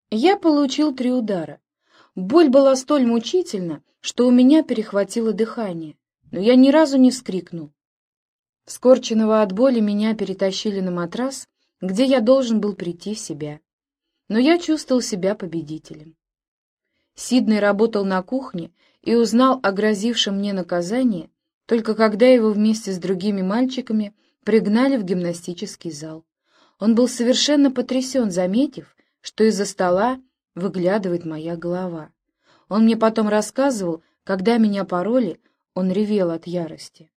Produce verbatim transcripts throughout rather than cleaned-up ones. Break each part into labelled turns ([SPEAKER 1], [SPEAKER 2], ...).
[SPEAKER 1] Я получил три удара. Боль была столь мучительна, что у меня перехватило дыхание, но я ни разу не вскрикнул. Скорченного от боли меня перетащили на матрас, где я должен был прийти в себя. Но я чувствовал себя победителем. Сидней работал на кухне и узнал о грозившем мне наказании, только когда его вместе с другими мальчиками пригнали в гимнастический зал. Он был совершенно потрясен, заметив, что из-за стола выглядывает моя голова. Он мне потом рассказывал, когда меня пороли, он ревел от ярости.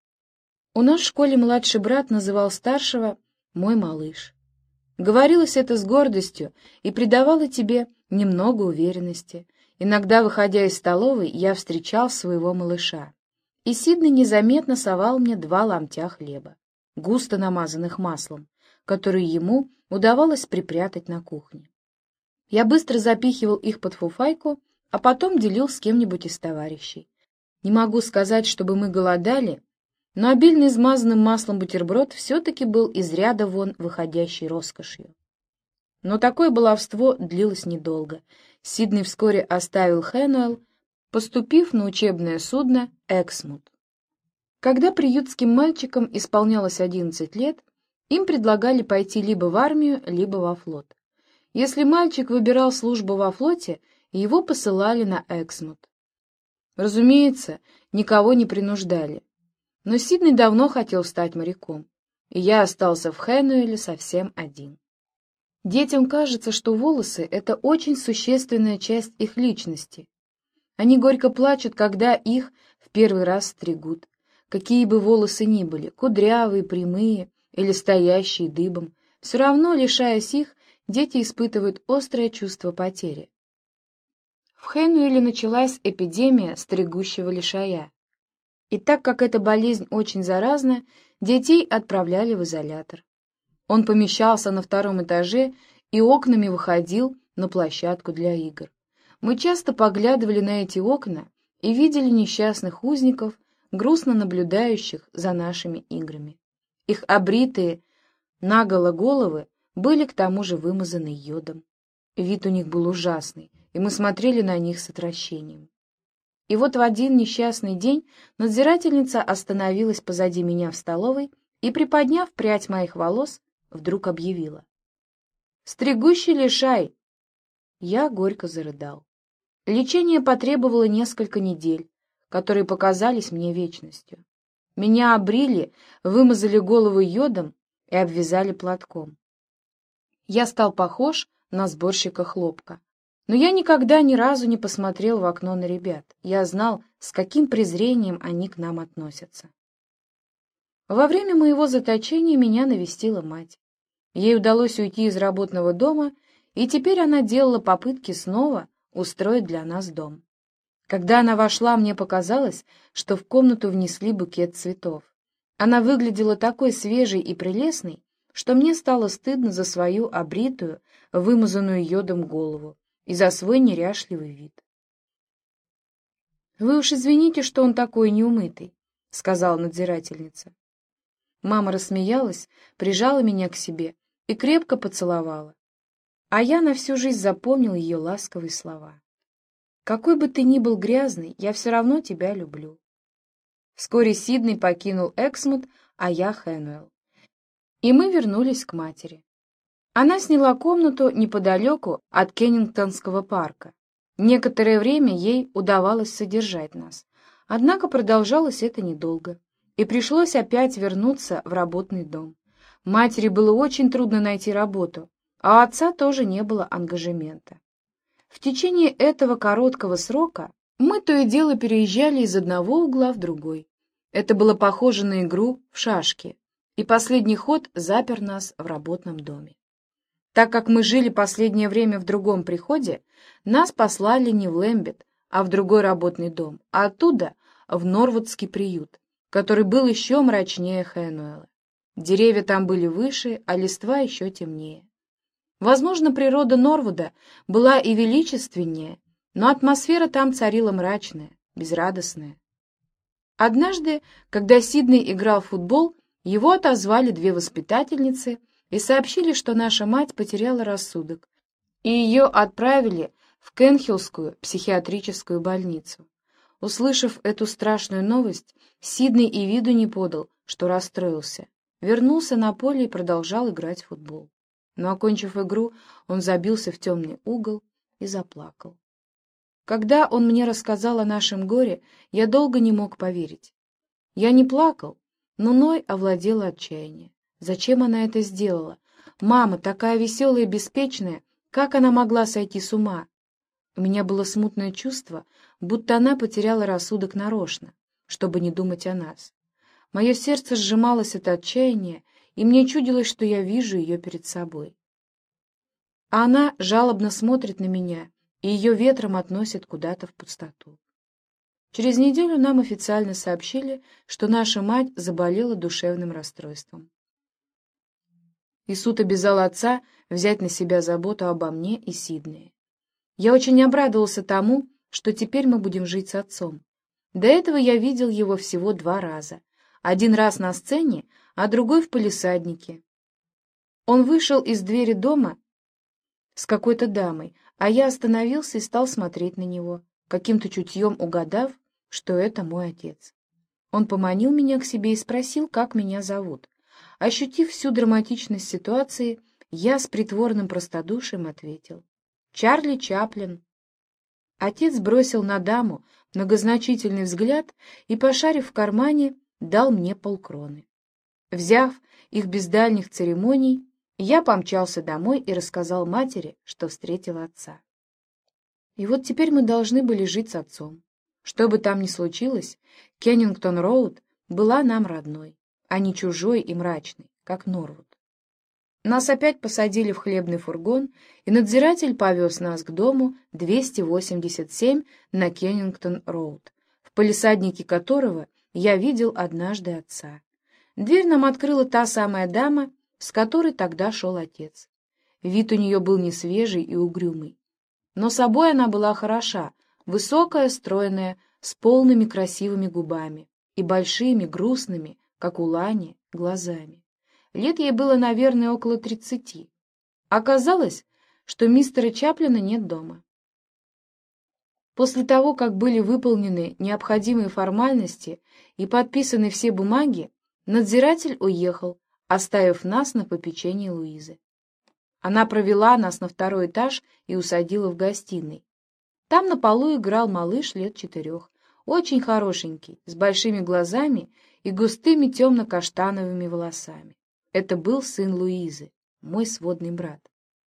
[SPEAKER 1] У нас в школе младший брат называл старшего «мой малыш». Говорилось это с гордостью и придавало тебе немного уверенности. Иногда, выходя из столовой, я встречал своего малыша, и Сидней незаметно совал мне два ломтя хлеба, густо намазанных маслом, которые ему удавалось припрятать на кухне. Я быстро запихивал их под фуфайку, а потом делил с кем-нибудь из товарищей. Не могу сказать, чтобы мы голодали, но обильно измазанным маслом бутерброд все-таки был из ряда вон выходящей роскошью. Но такое баловство длилось недолго. Сидней вскоре оставил Хэнуэлл, поступив на учебное судно «Эксмут». Когда приютским мальчикам исполнялось одиннадцать лет, им предлагали пойти либо в армию, либо во флот. Если мальчик выбирал службу во флоте, его посылали на Эксмут. Разумеется, никого не принуждали. Но Сидней давно хотел стать моряком, и я остался в Хэнуэле совсем один. Детям кажется, что волосы — это очень существенная часть их личности. Они горько плачут, когда их в первый раз стригут. Какие бы волосы ни были, кудрявые, прямые или стоящие дыбом, все равно, лишаясь их, дети испытывают острое чувство потери. В Хэнуэле началась эпидемия стригущего лишая. И так как эта болезнь очень заразна, детей отправляли в изолятор. Он помещался на втором этаже и окнами выходил на площадку для игр. Мы часто поглядывали на эти окна и видели несчастных узников, грустно наблюдающих за нашими играми. Их обритые наголо головы были к тому же вымазаны йодом. Вид у них был ужасный, и мы смотрели на них с отвращением. И вот в один несчастный день надзирательница остановилась позади меня в столовой и, приподняв прядь моих волос, вдруг объявила: «Стригущий лишай!» Я горько зарыдал. Лечение потребовало несколько недель, которые показались мне вечностью. Меня обрили, вымазали голову йодом и обвязали платком. Я стал похож на сборщика хлопка. Но я никогда ни разу не посмотрел в окно на ребят. Я знал, с каким презрением они к нам относятся. Во время моего заточения меня навестила мать. Ей удалось уйти из работного дома, и теперь она делала попытки снова устроить для нас дом. Когда она вошла, мне показалось, что в комнату внесли букет цветов. Она выглядела такой свежей и прелестной, что мне стало стыдно за свою обритую, вымазанную йодом голову и за свой неряшливый вид. «Вы уж извините, что он такой неумытый», — сказала надзирательница. Мама рассмеялась, прижала меня к себе и крепко поцеловала. А я на всю жизнь запомнил ее ласковые слова. «Какой бы ты ни был грязный, я все равно тебя люблю». Вскоре Сидней покинул Эксмут, а я Хэнуэлл. И мы вернулись к матери. Она сняла комнату неподалеку от Кеннингтонского парка. Некоторое время ей удавалось содержать нас, однако продолжалось это недолго, и пришлось опять вернуться в работный дом. Матери было очень трудно найти работу, а у отца тоже не было ангажемента. В течение этого короткого срока мы то и дело переезжали из одного угла в другой. Это было похоже на игру в шашки, и последний ход запер нас в работном доме. Так как мы жили последнее время в другом приходе, нас послали не в Лэмбет, а в другой работный дом, а оттуда в Норвудский приют, который был еще мрачнее Хэнуэлла. Деревья там были выше, а листва еще темнее. Возможно, природа Норвуда была и величественнее, но атмосфера там царила мрачная, безрадостная. Однажды, когда Сидней играл в футбол, его отозвали две воспитательницы и сообщили, что наша мать потеряла рассудок и ее отправили в Кенхиллскую психиатрическую больницу. Услышав эту страшную новость, Сидней и виду не подал, что расстроился. Вернулся на поле и продолжал играть в футбол. Но, окончив игру, он забился в темный угол и заплакал. Когда он мне рассказал о нашем горе, я долго не мог поверить. Я не плакал, но Ной овладело отчаяние. Зачем она это сделала? Мама, такая веселая и беспечная, как она могла сойти с ума? У меня было смутное чувство, будто она потеряла рассудок нарочно, чтобы не думать о нас. Мое сердце сжималось от отчаяния, и мне чудилось, что я вижу ее перед собой. А она жалобно смотрит на меня, и ее ветром относит куда-то в пустоту. Через неделю нам официально сообщили, что наша мать заболела душевным расстройством. И суд обязал отца взять на себя заботу обо мне и Сиднее. Я очень обрадовался тому, что теперь мы будем жить с отцом. До этого я видел его всего два раза. Один раз на сцене, а другой в палисаднике. Он вышел из двери дома с какой-то дамой, а я остановился и стал смотреть на него, каким-то чутьем угадав, что это мой отец. Он поманил меня к себе и спросил, как меня зовут. Ощутив всю драматичность ситуации, я с притворным простодушием ответил: «Чарли Чаплин». Отец бросил на даму многозначительный взгляд и, пошарив в кармане, дал мне полкроны. Взяв их без дальних церемоний, я помчался домой и рассказал матери, что встретил отца. И вот теперь мы должны были жить с отцом. Что бы там ни случилось, Кеннингтон-Роуд была нам родной, а не чужой и мрачной, как Норвуд. Нас опять посадили в хлебный фургон, и надзиратель повез нас к дому двести восемьдесят семь на Кеннингтон-Роуд, в палисаднике которого я видел однажды отца. Дверь нам открыла та самая дама, с которой тогда шел отец. Вид у нее был не свежий и угрюмый. Но собой она была хороша, высокая, стройная, с полными красивыми губами и большими, грустными, как у Лани, глазами. Лет ей было, наверное, около тридцати. Оказалось, что мистера Чаплина нет дома. После того, как были выполнены необходимые формальности и подписаны все бумаги, надзиратель уехал, оставив нас на попечении Луизы. Она провела нас на второй этаж и усадила в гостиной. Там на полу играл малыш лет четырех, очень хорошенький, с большими глазами и густыми темно-каштановыми волосами. Это был сын Луизы, мой сводный брат.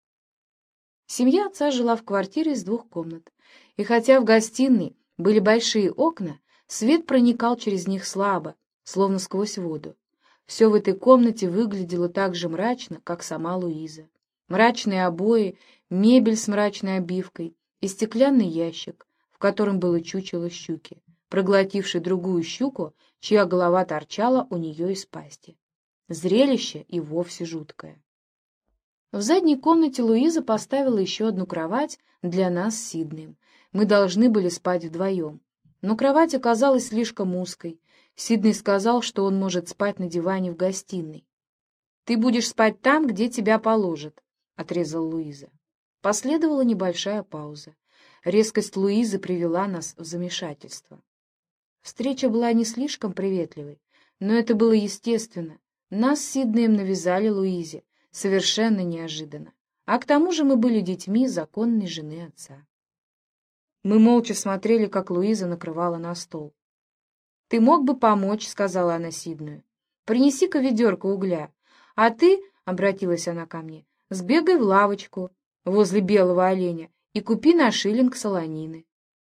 [SPEAKER 1] Семья отца жила в квартире из двух комнат, и хотя в гостиной были большие окна, свет проникал через них слабо, словно сквозь воду. Все в этой комнате выглядело так же мрачно, как сама Луиза. Мрачные обои, мебель с мрачной обивкой и стеклянный ящик, в котором было чучело щуки, проглотившей другую щуку, чья голова торчала у нее из пасти. Зрелище и вовсе жуткое. В задней комнате Луиза поставила еще одну кровать для нас с Сиднеем. Мы должны были спать вдвоем. Но кровать оказалась слишком узкой. Сидней сказал, что он может спать на диване в гостиной. «Ты будешь спать там, где тебя положат», — отрезала Луиза. Последовала небольшая пауза. Резкость Луизы привела нас в замешательство. Встреча была не слишком приветливой, но это было естественно. Нас с Сиднеем навязали Луизе, совершенно неожиданно. А к тому же мы были детьми законной жены отца. Мы молча смотрели, как Луиза накрывала на стол. «Ты мог бы помочь», — сказала она Сиднею. «Принеси-ка ведерко угля. А ты, — обратилась она ко мне, — сбегай в лавочку возле белого оленя и купи на шиллинг солонины».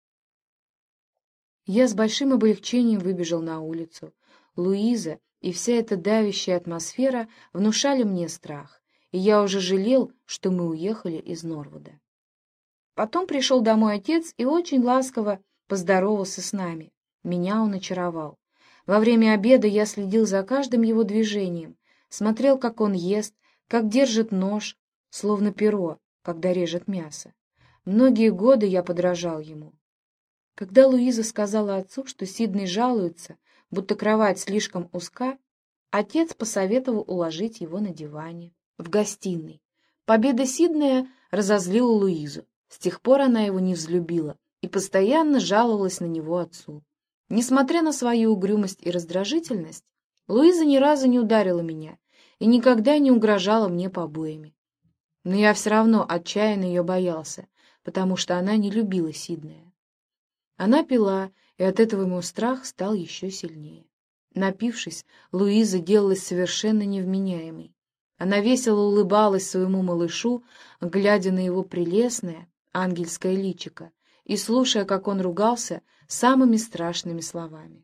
[SPEAKER 1] Я с большим облегчением выбежал на улицу. Луиза и вся эта давящая атмосфера внушали мне страх, и я уже жалел, что мы уехали из Норвуда. Потом пришел домой отец и очень ласково поздоровался с нами. Меня он очаровал. Во время обеда я следил за каждым его движением, смотрел, как он ест, как держит нож, словно перо, когда режет мясо. Многие годы я подражал ему. Когда Луиза сказала отцу, что Сидней жалуется, будто кровать слишком узка, отец посоветовал уложить его на диване в гостиной. Победа Сиднея разозлила Луизу. С тех пор она его не взлюбила и постоянно жаловалась на него отцу. Несмотря на свою угрюмость и раздражительность, Луиза ни разу не ударила меня и никогда не угрожала мне побоями. Но я все равно отчаянно ее боялся, потому что она не любила Сиднея. Она пила, и от этого мой страх стал еще сильнее. Напившись, Луиза делалась совершенно невменяемой. Она весело улыбалась своему малышу, глядя на его прелестное ангельское личико и слушая, как он ругался самыми страшными словами.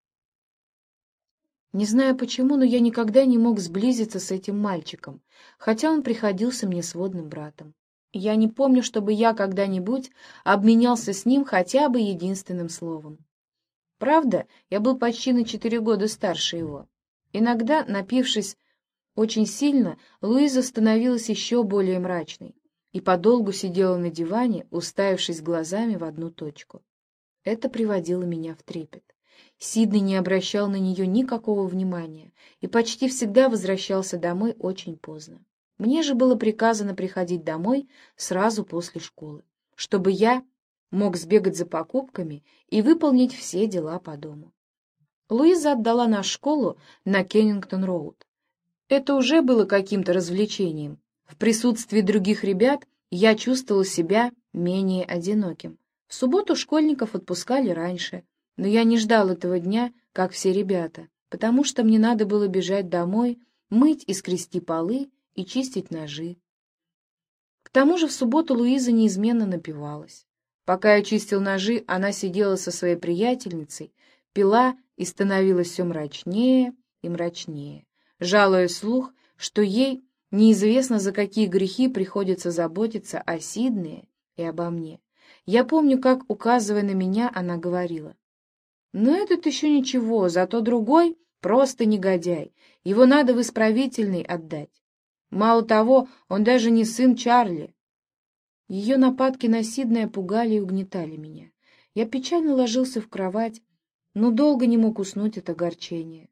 [SPEAKER 1] Не знаю почему, но я никогда не мог сблизиться с этим мальчиком, хотя он приходился мне сводным братом. Я не помню, чтобы я когда-нибудь обменялся с ним хотя бы единственным словом. Правда, я был почти на четыре года старше его. Иногда, напившись очень сильно, Луиза становилась еще более мрачной и подолгу сидела на диване, уставившись глазами в одну точку. Это приводило меня в трепет. Сидней не обращал на нее никакого внимания и почти всегда возвращался домой очень поздно. Мне же было приказано приходить домой сразу после школы, чтобы я мог сбегать за покупками и выполнить все дела по дому. Луиза отдала нас в школу на Кеннингтон-роуд. Это уже было каким-то развлечением. В присутствии других ребят я чувствовал себя менее одиноким. В субботу школьников отпускали раньше, но я не ждал этого дня, как все ребята, потому что мне надо было бежать домой, мыть и скрести полы и чистить ножи. К тому же в субботу Луиза неизменно напивалась. Пока я чистил ножи, она сидела со своей приятельницей, пила и становилась все мрачнее и мрачнее, жалуя вслух, что ей неизвестно, за какие грехи приходится заботиться о Сиднее и обо мне. Я помню, как, указывая на меня, она говорила: «Но этот еще ничего, зато другой просто негодяй, его надо в исправительный отдать. Мало того, он даже не сын Чарли». Ее нападки на Сиднея пугали и угнетали меня. Я печально ложился в кровать, но долго не мог уснуть от огорчения.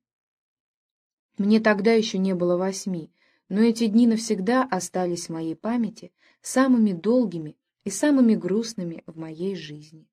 [SPEAKER 1] Мне тогда еще не было восьми, но эти дни навсегда остались в моей памяти самыми долгими и самыми грустными в моей жизни.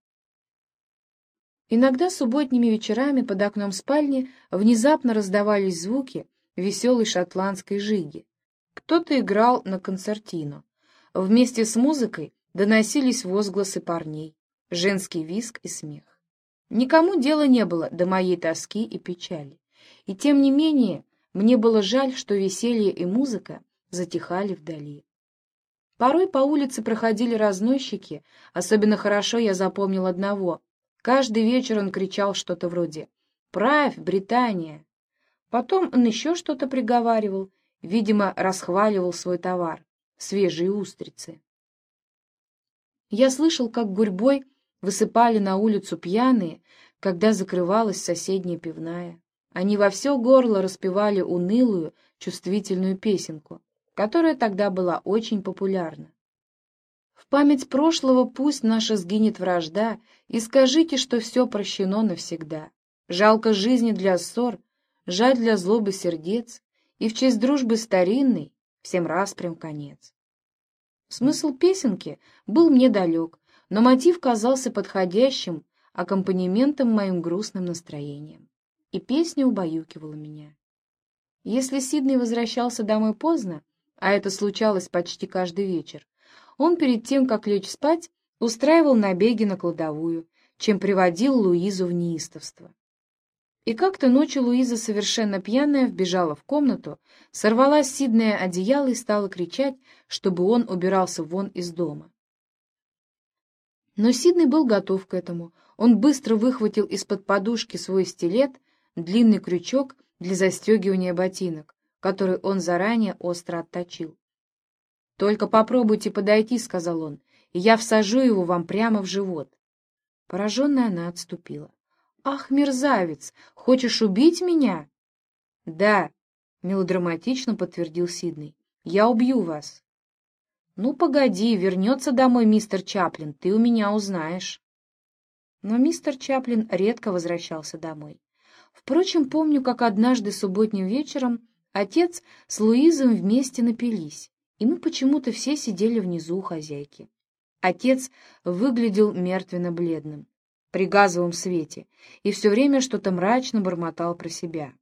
[SPEAKER 1] Иногда субботними вечерами под окном спальни внезапно раздавались звуки веселой шотландской жиги. Кто-то играл на концертино. Вместе с музыкой доносились возгласы парней, женский визг и смех. Никому дела не было до моей тоски и печали. И тем не менее, мне было жаль, что веселье и музыка затихали вдали. Порой по улице проходили разносчики, особенно хорошо я запомнил одного. Каждый вечер он кричал что-то вроде «Правь, Британия!». Потом он еще что-то приговаривал, видимо, расхваливал свой товар — свежие устрицы. Я слышал, как гурьбой высыпали на улицу пьяные, когда закрывалась соседняя пивная. Они во все горло распевали унылую, чувствительную песенку, которая тогда была очень популярна. В память прошлого пусть наша сгинет вражда, и скажите, что все прощено навсегда. Жалко жизни для ссор, жаль для злобы сердец, и в честь дружбы старинной всем распрям конец. Смысл песенки был мне далек, но мотив казался подходящим аккомпанементом моим грустным настроением, и песня убаюкивала меня. Если Сидней возвращался домой поздно, а это случалось почти каждый вечер, он перед тем, как лечь спать, устраивал набеги на кладовую, чем приводил Луизу в неистовство. И как-то ночью Луиза, совершенно пьяная, вбежала в комнату, сорвала с Сиднея одеяло и стала кричать, чтобы он убирался вон из дома. Но Сидней был готов к этому. Он быстро выхватил из-под подушки свой стилет, длинный крючок для застегивания ботинок, который он заранее остро отточил. «Только попробуйте подойти», — сказал он, — «и я всажу его вам прямо в живот». Пораженная она отступила. «Ах, мерзавец, хочешь убить меня?» «Да», — мелодраматично подтвердил Сидней, — «я убью вас». «Ну, погоди, вернется домой мистер Чаплин, ты у меня узнаешь». Но мистер Чаплин редко возвращался домой. Впрочем, помню, как однажды субботним вечером отец с Луизой вместе напились и мы почему-то все сидели внизу у хозяйки. Отец выглядел мертвенно-бледным, при газовом свете, и все время что-то мрачно бормотал про себя.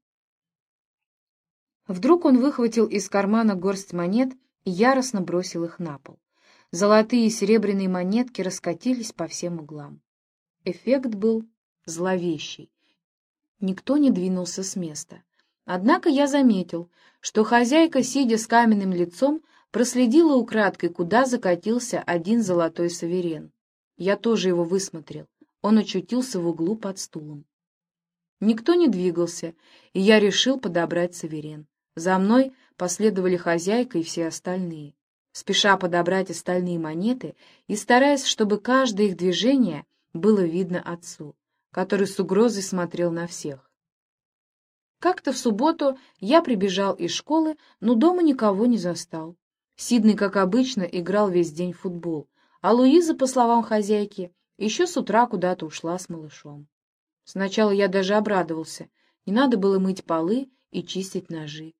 [SPEAKER 1] Вдруг он выхватил из кармана горсть монет и яростно бросил их на пол. Золотые и серебряные монетки раскатились по всем углам. Эффект был зловещий. Никто не двинулся с места. Однако я заметил, что хозяйка, сидя с каменным лицом, проследила украдкой, куда закатился один золотой суверен. Я тоже его высмотрел. Он очутился в углу под стулом. Никто не двигался, и я решил подобрать суверен. За мной последовали хозяйка и все остальные, спеша подобрать остальные монеты и стараясь, чтобы каждое их движение было видно отцу, который с угрозой смотрел на всех. Как-то в субботу я прибежал из школы, но дома никого не застал. Сидней, как обычно, играл весь день в футбол, а Луиза, по словам хозяйки, еще с утра куда-то ушла с малышом. Сначала я даже обрадовался, не надо было мыть полы и чистить ножи.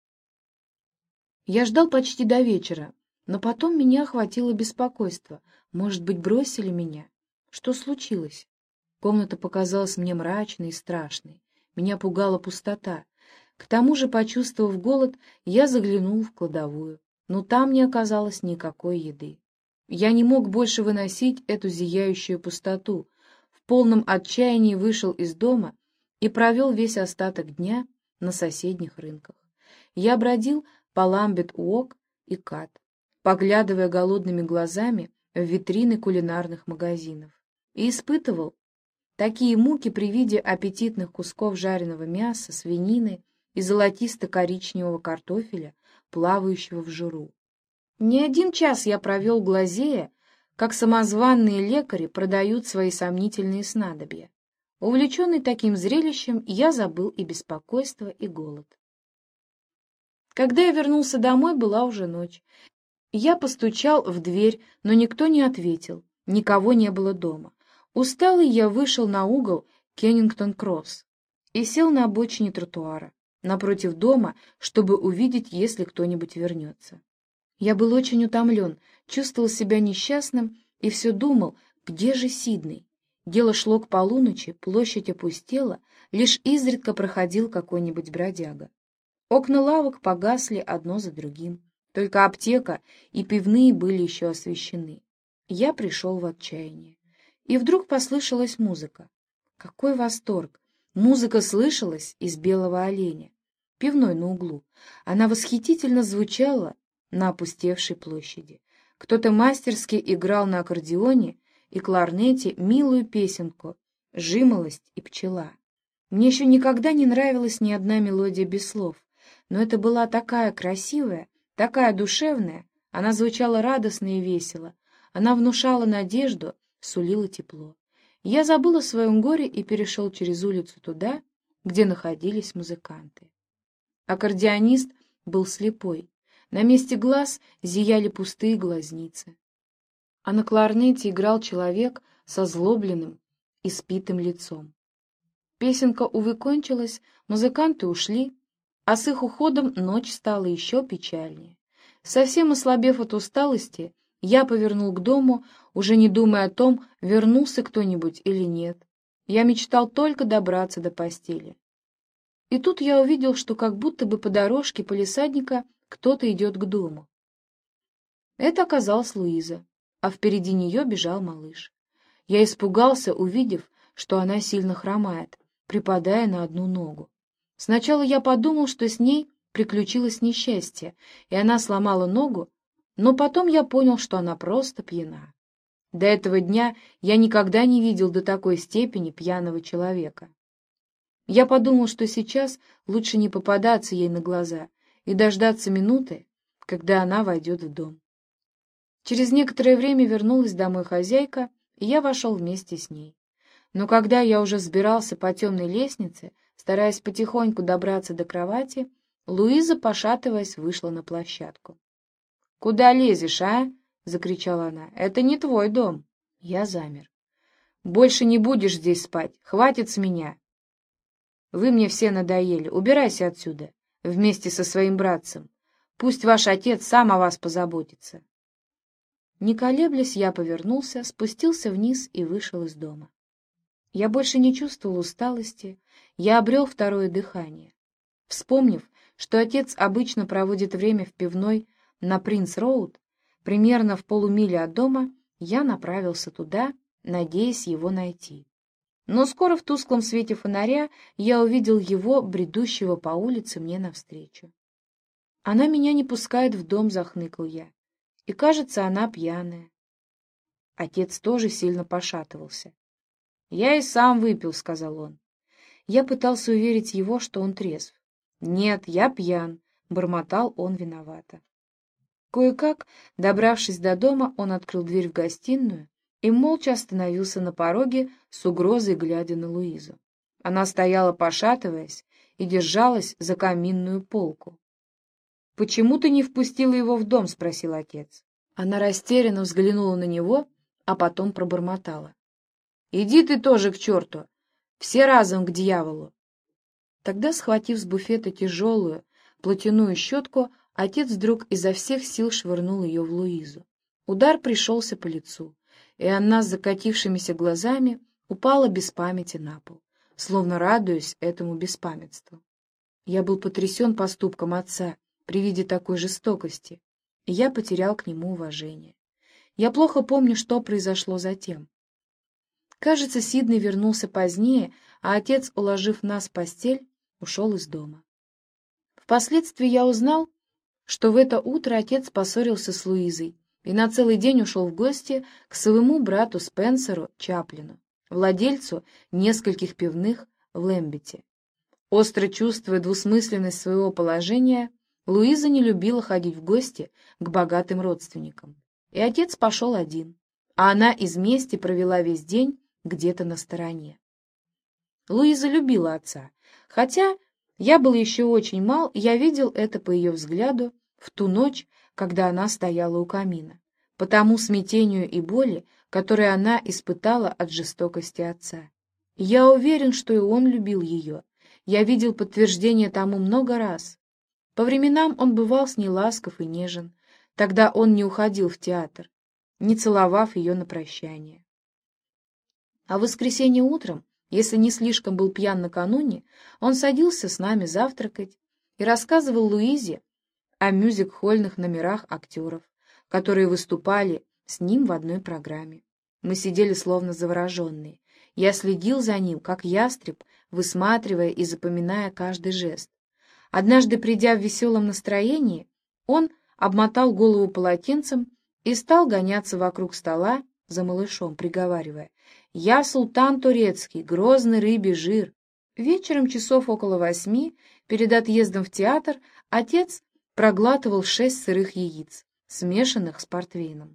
[SPEAKER 1] Я ждал почти до вечера, но потом меня охватило беспокойство. Может быть, бросили меня? Что случилось? Комната показалась мне мрачной и страшной. Меня пугала пустота. К тому же, почувствовав голод, я заглянул в кладовую, но там не оказалось никакой еды. Я не мог больше выносить эту зияющую пустоту. В полном отчаянии вышел из дома и провел весь остаток дня на соседних рынках. Я бродил по Ламбет-Уок и Кат, поглядывая голодными глазами в витрины кулинарных магазинов, и испытывал такие муки при виде аппетитных кусков жареного мяса, свинины и золотисто-коричневого картофеля, плавающего в жиру. Не один час я провел глазея, как самозванные лекари продают свои сомнительные снадобья. Увлеченный таким зрелищем, я забыл и беспокойство, и голод. Когда я вернулся домой, была уже ночь. Я постучал в дверь, но никто не ответил, никого не было дома. Усталый я вышел на угол Кеннингтон-Кросс и сел на обочине тротуара, напротив дома, чтобы увидеть, если кто-нибудь вернется. Я был очень утомлен, чувствовал себя несчастным и все думал, где же Сидней? Дело шло к полуночи, площадь опустела, лишь изредка проходил какой-нибудь бродяга. Окна лавок погасли одно за другим, только аптека и пивные были еще освещены. Я пришел в отчаяние. И вдруг послышалась музыка. Какой восторг! Музыка слышалась из «Белого оленя», пивной на углу. Она восхитительно звучала на опустевшей площади. Кто-то мастерски играл на аккордеоне и кларнете милую песенку «Жимолость и пчела». Мне еще никогда не нравилась ни одна мелодия без слов, но это была такая красивая, такая душевная, она звучала радостно и весело, она внушала надежду, сулила тепло. Я забыл о своем горе и перешел через улицу туда, где находились музыканты. Аккордеонист был слепой, на месте глаз зияли пустые глазницы, а на кларнете играл человек со злобленным, испитым лицом. Песенка, увы, кончилась, музыканты ушли, а с их уходом ночь стала еще печальнее. Совсем ослабев от усталости, я повернул к дому, уже не думая о том, вернулся кто-нибудь или нет. Я мечтал только добраться до постели. И тут я увидел, что как будто бы по дорожке палисадника кто-то идет к дому. Это оказалась Луиза, а впереди нее бежал малыш. Я испугался, увидев, что она сильно хромает, припадая на одну ногу. Сначала я подумал, что с ней приключилось несчастье, и она сломала ногу, но потом я понял, что она просто пьяна. До этого дня я никогда не видел до такой степени пьяного человека. Я подумал, что сейчас лучше не попадаться ей на глаза и дождаться минуты, когда она войдет в дом. Через некоторое время вернулась домой хозяйка, и я вошел вместе с ней. Но когда я уже взбирался по темной лестнице, стараясь потихоньку добраться до кровати, Луиза, пошатываясь, вышла на площадку. — Куда лезешь, а? — закричала она. — Это не твой дом. Я замер. — Больше не будешь здесь спать. Хватит с меня. Вы мне все надоели. Убирайся отсюда вместе со своим братцем. Пусть ваш отец сам о вас позаботится». Не колеблясь, я повернулся, спустился вниз и вышел из дома. Я больше не чувствовал усталости, я обрел второе дыхание. Вспомнив, что отец обычно проводит время в пивной на Принц-Роуд, примерно в полумиле от дома, я направился туда, надеясь его найти. Но скоро в тусклом свете фонаря я увидел его, бредущего по улице мне навстречу. «Она меня не пускает в дом», — захныкал я, — «и, кажется, она пьяная». Отец тоже сильно пошатывался. «Я и сам выпил», — сказал он. Я пытался уверить его, что он трезв. «Нет, я пьян», — бормотал он виновато. Кое-как, добравшись до дома, он открыл дверь в гостиную и молча остановился на пороге, с угрозой глядя на Луизу. Она стояла, пошатываясь, и держалась за каминную полку. «Почему ты не впустила его в дом?» — спросил отец. Она растерянно взглянула на него, а потом пробормотала. «Иди ты тоже к черту! Все разом к дьяволу!» Тогда, схватив с буфета тяжелую платяную щетку, отец вдруг изо всех сил швырнул ее в Луизу. Удар пришелся по лицу, и она с закатившимися глазами упала без памяти на пол, словно радуясь этому беспамятству. Я был потрясен поступком отца при виде такой жестокости, и я потерял к нему уважение. Я плохо помню, что произошло затем. Кажется, Сидней вернулся позднее, а отец, уложив нас в постель, ушел из дома. Впоследствии я узнал, что в это утро отец поссорился с Луизой и на целый день ушел в гости к своему брату Спенсеру Чаплину, владельцу нескольких пивных в Лэмбете. Остро чувствуя двусмысленность своего положения, Луиза не любила ходить в гости к богатым родственникам, и отец пошел один, а она из мести провела весь день где-то на стороне. Луиза любила отца, хотя я был еще очень мал, и я видел это по ее взгляду в ту ночь, когда она стояла у камина, по тому смятению и боли, которые она испытала от жестокости отца. Я уверен, что и он любил ее. Я видел подтверждение тому много раз. По временам он бывал с ней ласков и нежен. Тогда он не уходил в театр, не целовав ее на прощание. А в воскресенье утром, если не слишком был пьян накануне, он садился с нами завтракать и рассказывал Луизе о мюзик-хольных номерах актеров, которые выступали с ним в одной программе. Мы сидели словно завороженные. Я следил за ним, как ястреб, высматривая и запоминая каждый жест. Однажды, придя в веселом настроении, он обмотал голову полотенцем и стал гоняться вокруг стола за малышом, приговаривая: «Я султан турецкий, грозный рыбий жир». Вечером часов около восьми, перед отъездом в театр, отец проглатывал шесть сырых яиц, смешанных с портвейном.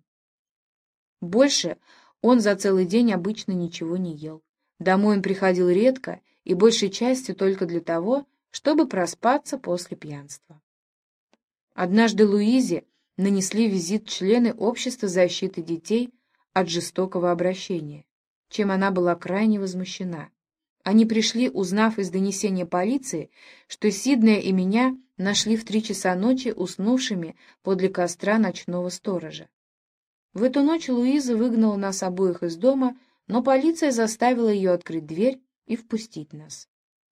[SPEAKER 1] Больше он за целый день обычно ничего не ел. Домой он приходил редко и большей частью только для того, чтобы проспаться после пьянства. Однажды Луизе нанесли визит члены Общества защиты детей от жестокого обращения, чем она была крайне возмущена. Они пришли, узнав из донесения полиции, что Сиднея и меня нашли в три часа ночи уснувшими подле костра ночного сторожа. В эту ночь Луиза выгнала нас обоих из дома, но полиция заставила ее открыть дверь и впустить нас.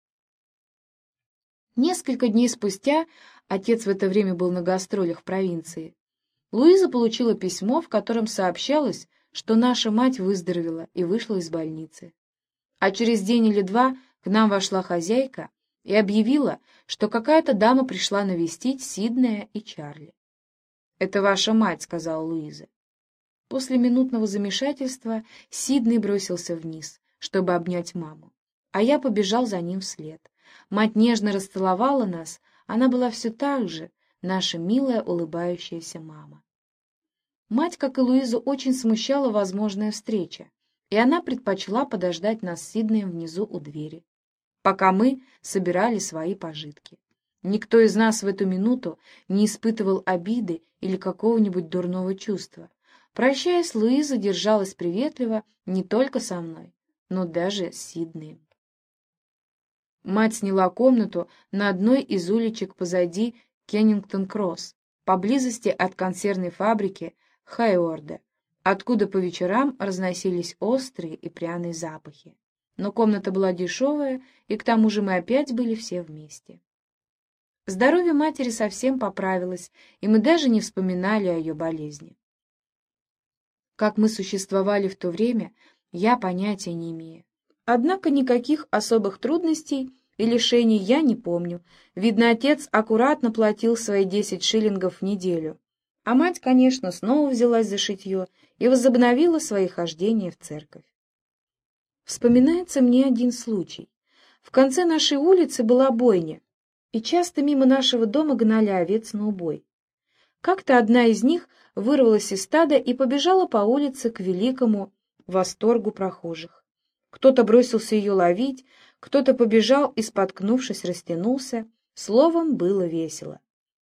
[SPEAKER 1] Несколько дней спустя, отец в это время был на гастролях в провинции, Луиза получила письмо, в котором сообщалось, что наша мать выздоровела и вышла из больницы. А через день или два к нам вошла хозяйка и объявила, что какая-то дама пришла навестить Сиднея и Чарли. «Это ваша мать», — сказала Луиза. После минутного замешательства Сидней бросился вниз, чтобы обнять маму, а я побежал за ним вслед. Мать нежно расцеловала нас, она была все так же, наша милая улыбающаяся мама. Мать, как и Луизу, очень смущала возможная встреча, и она предпочла подождать нас с Сиднеем внизу у двери, пока мы собирали свои пожитки. Никто из нас в эту минуту не испытывал обиды или какого-нибудь дурного чувства. Прощаясь, Луиза держалась приветливо не только со мной, но даже с Сиднеем. Мать сняла комнату на одной из уличек позади Кеннингтон-Кросс, поблизости от консервной фабрики Хайуорда, откуда по вечерам разносились острые и пряные запахи. Но комната была дешевая, и к тому же мы опять были все вместе. Здоровье матери совсем поправилось, и мы даже не вспоминали о ее болезни. Как мы существовали в то время, я понятия не имею. Однако никаких особых трудностей и лишений я не помню. Видно, отец аккуратно платил свои десять шиллингов в неделю. А мать, конечно, снова взялась за шитье и возобновила свои хождения в церковь. Вспоминается мне один случай. В конце нашей улицы была бойня, и часто мимо нашего дома гнали овец на убой. Как-то одна из них вырвалась из стада и побежала по улице к великому восторгу прохожих. Кто-то бросился ее ловить, кто-то побежал и, споткнувшись, растянулся. Словом, было весело.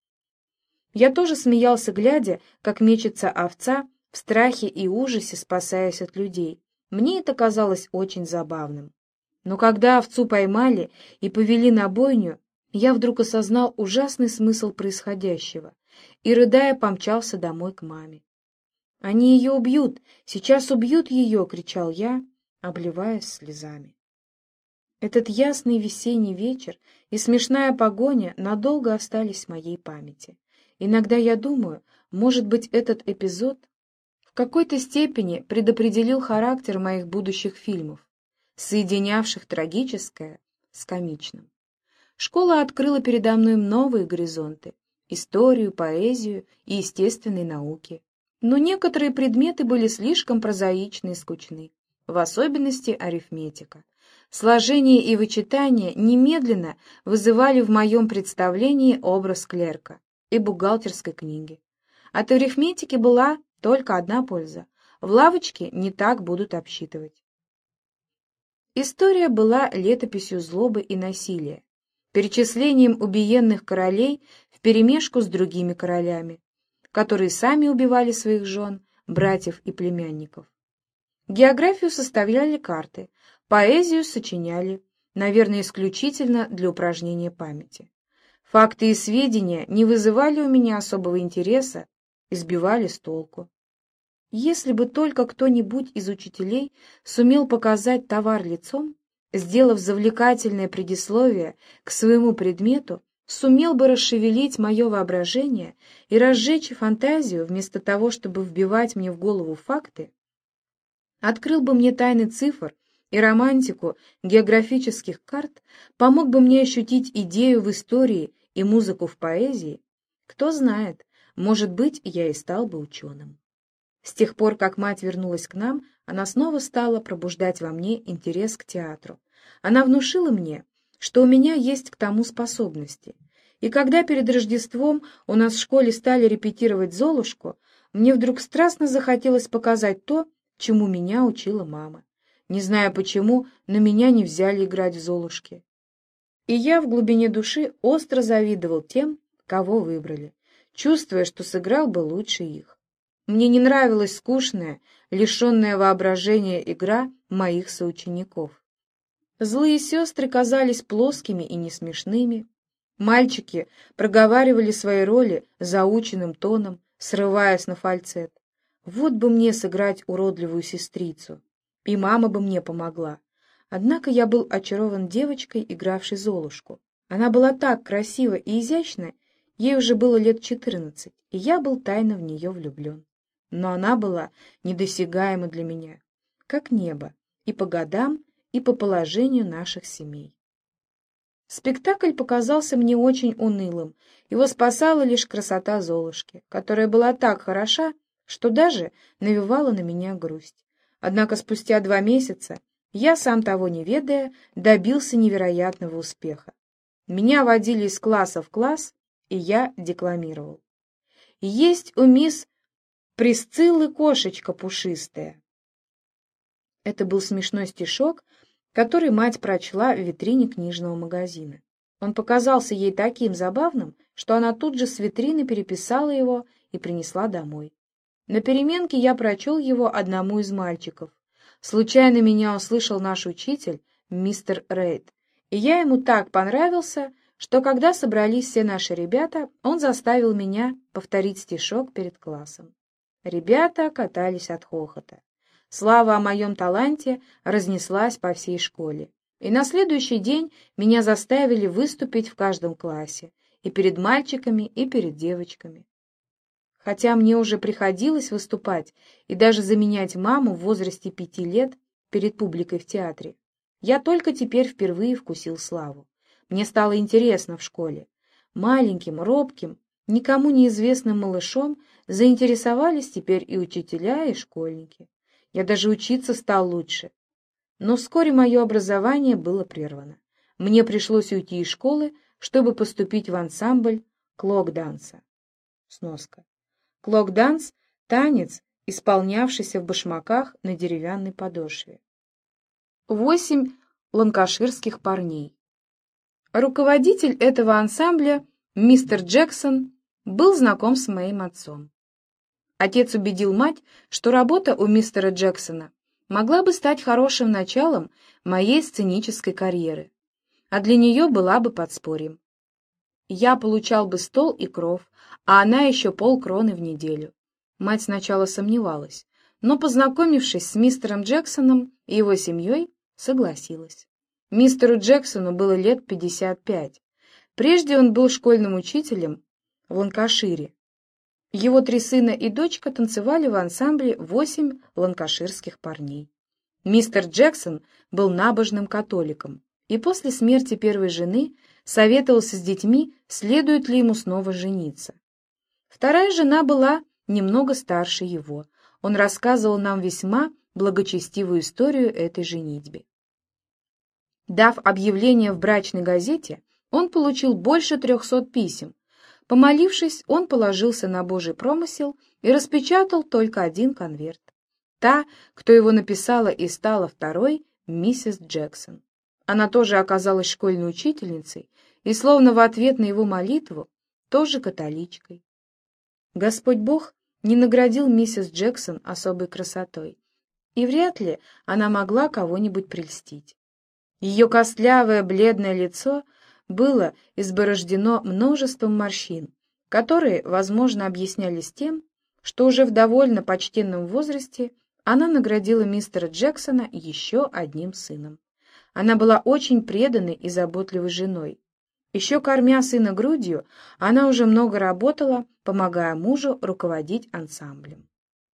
[SPEAKER 1] Я тоже смеялся, глядя, как мечется овца, в страхе и ужасе спасаясь от людей. Мне это казалось очень забавным. Но когда овцу поймали и повели на бойню, я вдруг осознал ужасный смысл происходящего и, рыдая, помчался домой к маме. «Они ее убьют! Сейчас убьют ее!» — кричал я, обливаясь слезами. Этот ясный весенний вечер и смешная погоня надолго остались в моей памяти. Иногда я думаю, может быть, этот эпизод в какой-то степени предопределил характер моих будущих фильмов, соединявших трагическое с комичным. Школа открыла передо мной новые горизонты — историю, поэзию и естественные науки. Но некоторые предметы были слишком прозаичны и скучны, в особенности арифметика. Сложение и вычитание немедленно вызывали в моем представлении образ клерка и бухгалтерской книги. От арифметики была только одна польза — в лавочке не так будут обсчитывать. История была летописью злобы и насилия, перечислением убиенных королей вперемешку с другими королями, которые сами убивали своих жен, братьев и племянников. Географию составляли карты, поэзию сочиняли, наверное, исключительно для упражнения памяти. Факты и сведения не вызывали у меня особого интереса и сбивали с толку. Если бы только кто-нибудь из учителей сумел показать товар лицом, сделав завлекательное предисловие к своему предмету, сумел бы расшевелить мое воображение и разжечь фантазию вместо того, чтобы вбивать мне в голову факты, открыл бы мне тайны цифр и романтику географических карт, помог бы мне ощутить идею в истории и музыку в поэзии, кто знает, может быть, я и стал бы ученым. С тех пор, как мать вернулась к нам, она снова стала пробуждать во мне интерес к театру. Она внушила мне, что у меня есть к тому способности. И когда перед Рождеством у нас в школе стали репетировать «Золушку», мне вдруг страстно захотелось показать то, чему меня учила мама. Не знаю почему, но меня не взяли играть в «Золушки». И я в глубине души остро завидовал тем, кого выбрали, чувствуя, что сыграл бы лучше их. Мне не нравилась скучная, лишенная воображения игра моих соучеников. Злые сестры казались плоскими и несмешными. Мальчики проговаривали свои роли заученным тоном, срываясь на фальцет. Вот бы мне сыграть уродливую сестрицу, и мама бы мне помогла. Однако я был очарован девочкой, игравшей Золушку. Она была так красива и изящна, ей уже было лет четырнадцать, и я был тайно в нее влюблен. Но она была недосягаема для меня, как небо, и по годам, и по положению наших семей. Спектакль показался мне очень унылым, его спасала лишь красота Золушки, которая была так хороша, что даже навевала на меня грусть. Однако спустя два месяца я, сам того не ведая, добился невероятного успеха. Меня водили из класса в класс, и я декламировал. «Есть у мисс Присциллы кошечка пушистая». Это был смешной стишок, который мать прочла в витрине книжного магазина. Он показался ей таким забавным, что она тут же с витрины переписала его и принесла домой. На переменке я прочел его одному из мальчиков. Случайно меня услышал наш учитель, мистер Рейд, и я ему так понравился, что когда собрались все наши ребята, он заставил меня повторить стишок перед классом. Ребята катались от хохота. Слава о моем таланте разнеслась по всей школе. И на следующий день меня заставили выступить в каждом классе, и перед мальчиками, и перед девочками. Хотя мне уже приходилось выступать и даже заменять маму в возрасте пяти лет перед публикой в театре, я только теперь впервые вкусил славу. Мне стало интересно в школе. Маленьким, робким, никому неизвестным малышом заинтересовались теперь и учителя, и школьники. Я даже учиться стал лучше. Но вскоре мое образование было прервано. Мне пришлось уйти из школы, чтобы поступить в ансамбль клок-данса. Сноска. Клок-данс — танец, исполнявшийся в башмаках на деревянной подошве. Восемь ланкаширских парней. Руководитель этого ансамбля, мистер Джексон, был знаком с моим отцом. Отец убедил мать, что работа у мистера Джексона могла бы стать хорошим началом моей сценической карьеры, а для нее была бы подспорьем. Я получал бы стол и кров, а она еще полкроны в неделю. Мать сначала сомневалась, но, познакомившись с мистером Джексоном и его семьей, согласилась. Мистеру Джексону было лет пятьдесят пять. Прежде он был школьным учителем в Ланкашире. Его три сына и дочка танцевали в ансамбле «Восемь ланкаширских парней». Мистер Джексон был набожным католиком и после смерти первой жены советовался с детьми, следует ли ему снова жениться. Вторая жена была немного старше его. Он рассказывал нам весьма благочестивую историю этой женитьбы. Дав объявление в брачной газете, он получил больше трехсот писем. Помолившись, он положился на Божий промысел и распечатал только один конверт. Та, кто его написала и стала второй, миссис Джексон. Она тоже оказалась школьной учительницей и, словно в ответ на его молитву, тоже католичкой. Господь Бог не наградил миссис Джексон особой красотой, и вряд ли она могла кого-нибудь прельстить. Ее костлявое бледное лицо было изборождено множеством морщин, которые, возможно, объяснялись тем, что уже в довольно почтенном возрасте она наградила мистера Джексона еще одним сыном. Она была очень преданной и заботливой женой. Еще кормя сына грудью, она уже много работала, помогая мужу руководить ансамблем.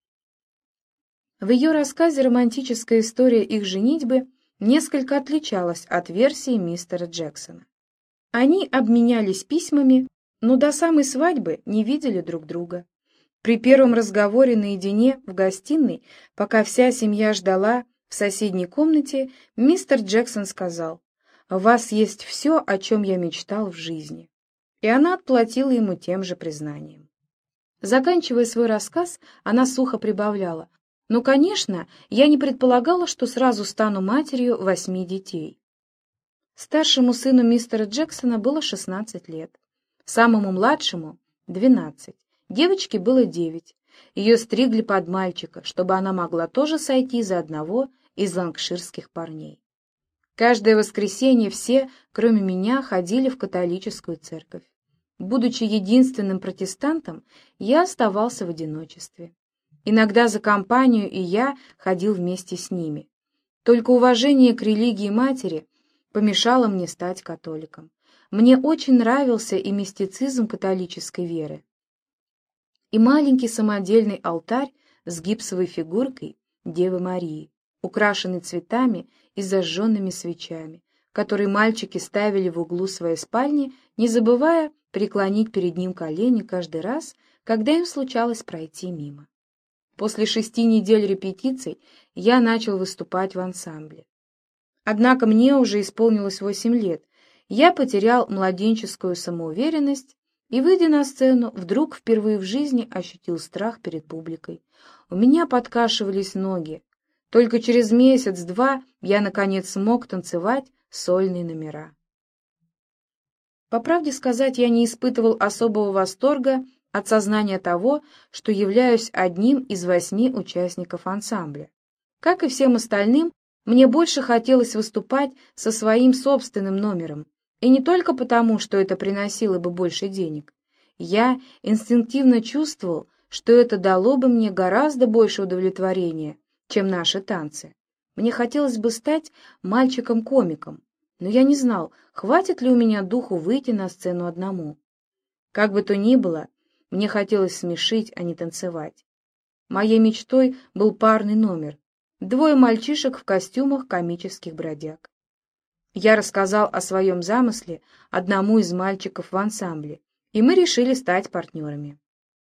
[SPEAKER 1] В ее рассказе романтическая история их женитьбы несколько отличалась от версии мистера Джексона. Они обменялись письмами, но до самой свадьбы не видели друг друга. При первом разговоре наедине в гостиной, пока вся семья ждала в соседней комнате, мистер Джексон сказал: «У вас есть все, о чем я мечтал в жизни». И она отплатила ему тем же признанием. Заканчивая свой рассказ, она сухо прибавляла: «Ну, конечно, я не предполагала, что сразу стану матерью восьми детей». Старшему сыну мистера Джексона было шестнадцать лет, самому младшему — двенадцать, девочке было девять. Ее стригли под мальчика, чтобы она могла тоже сойти за одного из ланкширских парней. Каждое воскресенье все, кроме меня, ходили в католическую церковь. Будучи единственным протестантом, я оставался в одиночестве. Иногда за компанию и я ходил вместе с ними. Только уважение к религии матери помешало мне стать католиком. Мне очень нравился и мистицизм католической веры, и маленький самодельный алтарь с гипсовой фигуркой Девы Марии, украшенный цветами и зажженными свечами, который мальчики ставили в углу своей спальни, не забывая преклонить перед ним колени каждый раз, когда им случалось пройти мимо. После шести недель репетиций я начал выступать в ансамбле. Однако мне уже исполнилось восемь лет, я потерял младенческую самоуверенность и, выйдя на сцену, вдруг впервые в жизни ощутил страх перед публикой. У меня подкашивались ноги. Только через месяц-два я, наконец, смог танцевать сольные номера. По правде сказать, я не испытывал особого восторга от сознания того, что являюсь одним из восьми участников ансамбля. Как и всем остальным, мне больше хотелось выступать со своим собственным номером, И не только потому, что это приносило бы больше денег. Я инстинктивно чувствовал, что это дало бы мне гораздо больше удовлетворения, чем наши танцы. Мне хотелось бы стать мальчиком-комиком, но я не знал, хватит ли у меня духу выйти на сцену одному. Как бы то ни было, мне хотелось смешить, а не танцевать. Моей мечтой был парный номер. Двое мальчишек в костюмах комических бродяг. Я рассказал о своем замысле одному из мальчиков в ансамбле, и мы решили стать партнерами.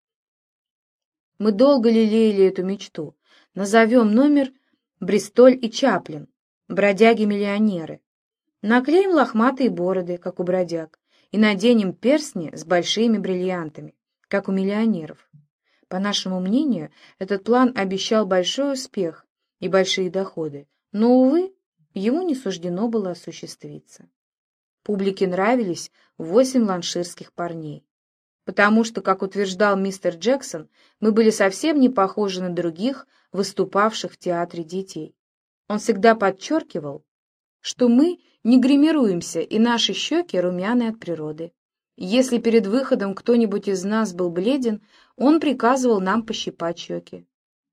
[SPEAKER 1] Мы долго лелеяли эту мечту. Назовем номер «Бристоль и Чаплин», бродяги-миллионеры. Наклеим лохматые бороды, как у бродяг, и наденем перстни с большими бриллиантами, как у миллионеров. По нашему мнению, этот план обещал большой успех и большие доходы, но, увы, ему не суждено было осуществиться. Публике нравились восемь ланширских парней, потому что, как утверждал мистер Джексон, мы были совсем не похожи на других, выступавших в театре детей. Он всегда подчеркивал, что мы не гримируемся, и наши щеки румяны от природы. Если перед выходом кто-нибудь из нас был бледен, он приказывал нам пощипать щеки.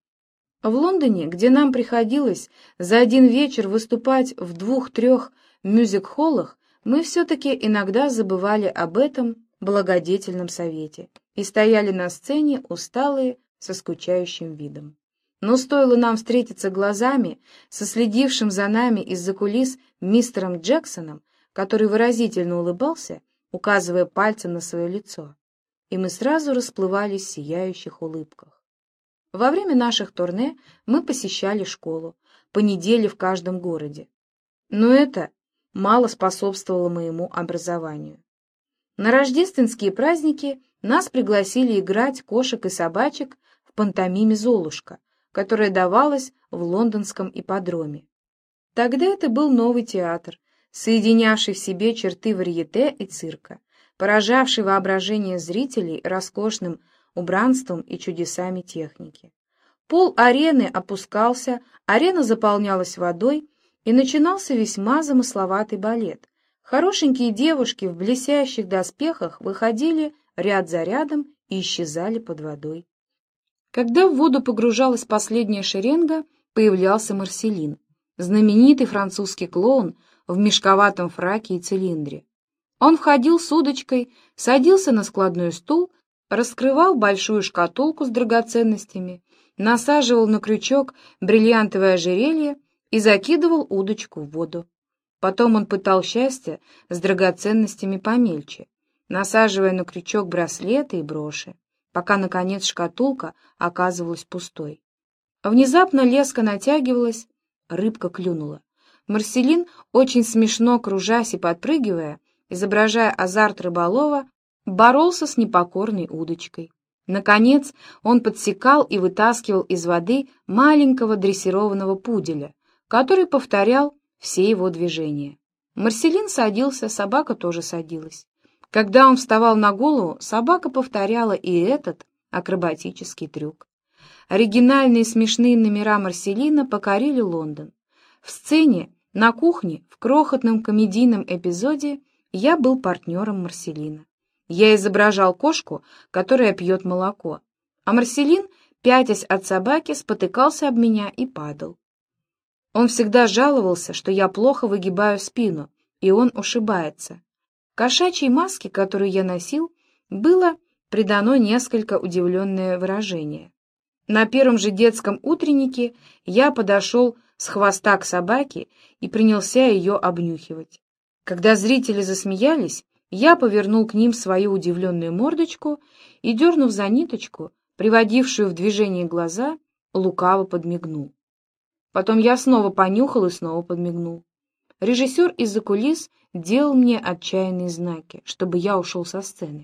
[SPEAKER 1] В Лондоне, где нам приходилось за один вечер выступать в двух-трех мюзик-холлах, мы все-таки иногда забывали об этом благодетельном совете и стояли на сцене усталые, со скучающим видом. Но стоило нам встретиться глазами со следившим за нами из-за кулис мистером Джексоном, который выразительно улыбался, указывая пальцем на свое лицо, и мы сразу расплывались в сияющих улыбках. Во время наших турне мы посещали школу, по неделе в каждом городе. Но это мало способствовало моему образованию. На рождественские праздники нас пригласили играть кошек и собачек в пантомиме «Золушка», которая давалась в лондонском ипподроме. Тогда это был новый театр, соединявший в себе черты варьете и цирка, поражавший воображение зрителей роскошным убранством и чудесами техники. Пол арены опускался, арена заполнялась водой, и начинался весьма замысловатый балет. Хорошенькие девушки в блестящих доспехах выходили ряд за рядом и исчезали под водой. Когда в воду погружалась последняя шеренга, появлялся Марселин, знаменитый французский клоун в мешковатом фраке и цилиндре. Он входил с удочкой, садился на складной стул, раскрывал большую шкатулку с драгоценностями, насаживал на крючок бриллиантовое ожерелье и закидывал удочку в воду. Потом он пытал счастье с драгоценностями помельче, насаживая на крючок браслеты и броши, пока, наконец, шкатулка оказывалась пустой. Внезапно леска натягивалась, рыбка клюнула. Марселин, очень смешно кружась и подпрыгивая, изображая азарт рыболова, боролся с непокорной удочкой. Наконец, он подсекал и вытаскивал из воды маленького дрессированного пуделя, который повторял все его движения. Марселин садился, собака тоже садилась. Когда он вставал на голову, собака повторяла и этот акробатический трюк. Оригинальные смешные номера Марселина покорили Лондон. В сцене, на кухне, в крохотном комедийном эпизоде я был партнером Марселина. Я изображал кошку, которая пьет молоко, а Марселин, пятясь от собаки, спотыкался об меня и падал. Он всегда жаловался, что я плохо выгибаю спину, и он ушибается. Кошачьей маске, которую я носил, было придано несколько удивленное выражение. На первом же детском утреннике я подошел с хвоста к собаке и принялся ее обнюхивать. Когда зрители засмеялись, я повернул к ним свою удивленную мордочку и, дернув за ниточку, приводившую в движение глаза, лукаво подмигнул. Потом я снова понюхал и снова подмигнул. Режиссер из-за кулис делал мне отчаянные знаки, чтобы я ушел со сцены.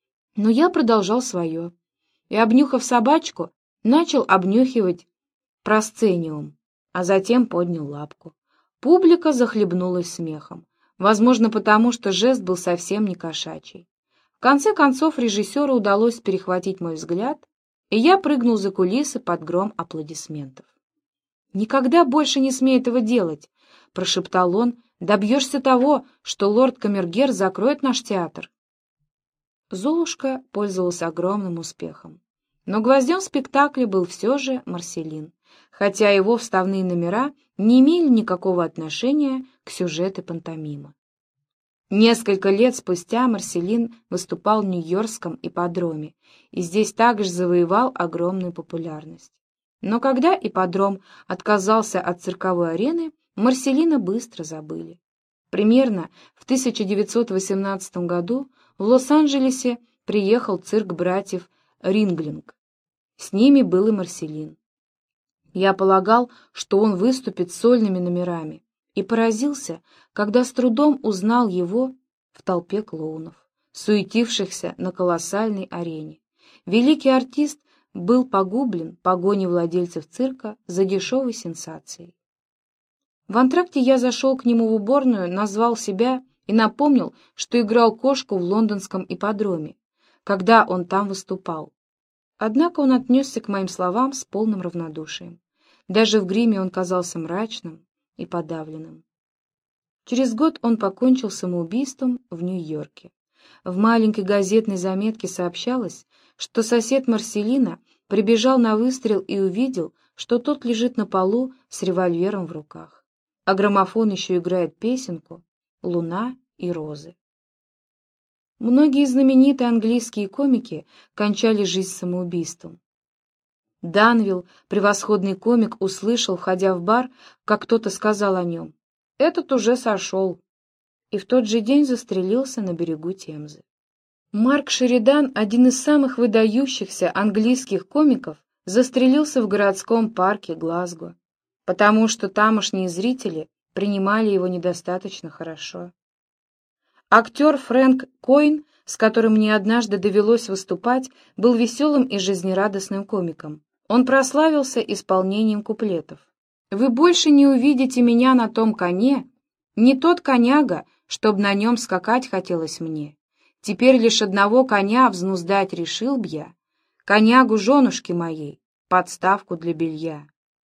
[SPEAKER 1] Но я продолжал свое, и, обнюхав собачку, начал обнюхивать просцениум, а затем поднял лапку. Публика захлебнулась смехом, возможно, потому что жест был совсем не кошачий. В конце концов режиссеру удалось перехватить мой взгляд, и я прыгнул за кулисы под гром аплодисментов. «Никогда больше не смей этого делать!» — прошептал он, Добьешься того, что лорд Камергер закроет наш театр». «Золушка» пользовался огромным успехом. Но гвоздем спектакля был все же «Марселин», хотя его вставные номера не имели никакого отношения к сюжету пантомимы. Несколько лет спустя «Марселин» выступал в Нью-Йоркском ипподроме и здесь также завоевал огромную популярность. Но когда ипподром отказался от цирковой арены, «Марселина» быстро забыли. Примерно в тысяча девятьсот восемнадцатом году в Лос-Анджелесе приехал цирк братьев Ринглинг. С ними был и «Марселин». Я полагал, что он выступит с сольными номерами, и поразился, когда с трудом узнал его в толпе клоунов, суетившихся на колоссальной арене. Великий артист был погублен погоней владельцев цирка за дешевой сенсацией. В антракте я зашел к нему в уборную, назвал себя и напомнил, что играл кошку в лондонском ипподроме, когда он там выступал. Однако он отнесся к моим словам с полным равнодушием. Даже в гриме он казался мрачным и подавленным. Через год он покончил самоубийством в Нью-Йорке. В маленькой газетной заметке сообщалось, что сосед Марселина прибежал на выстрел и увидел, что тот лежит на полу с револьвером в руках, а граммофон еще играет песенку «Луна и розы». Многие знаменитые английские комики кончали жизнь самоубийством. Данвилл, превосходный комик, услышал, входя в бар, как кто-то сказал о нем: «Этот уже сошел», и в тот же день застрелился на берегу Темзы. Марк Шеридан, один из самых выдающихся английских комиков, застрелился в городском парке Глазго, потому что тамошние зрители принимали его недостаточно хорошо. Актер Фрэнк Койн, с которым мне однажды довелось выступать, был веселым и жизнерадостным комиком. Он прославился исполнением куплетов. «Вы больше не увидите меня на том коне, не тот коняга, чтоб на нем скакать хотелось мне. Теперь лишь одного коня взнуздать решил б я, конягу женушки моей, подставку для белья».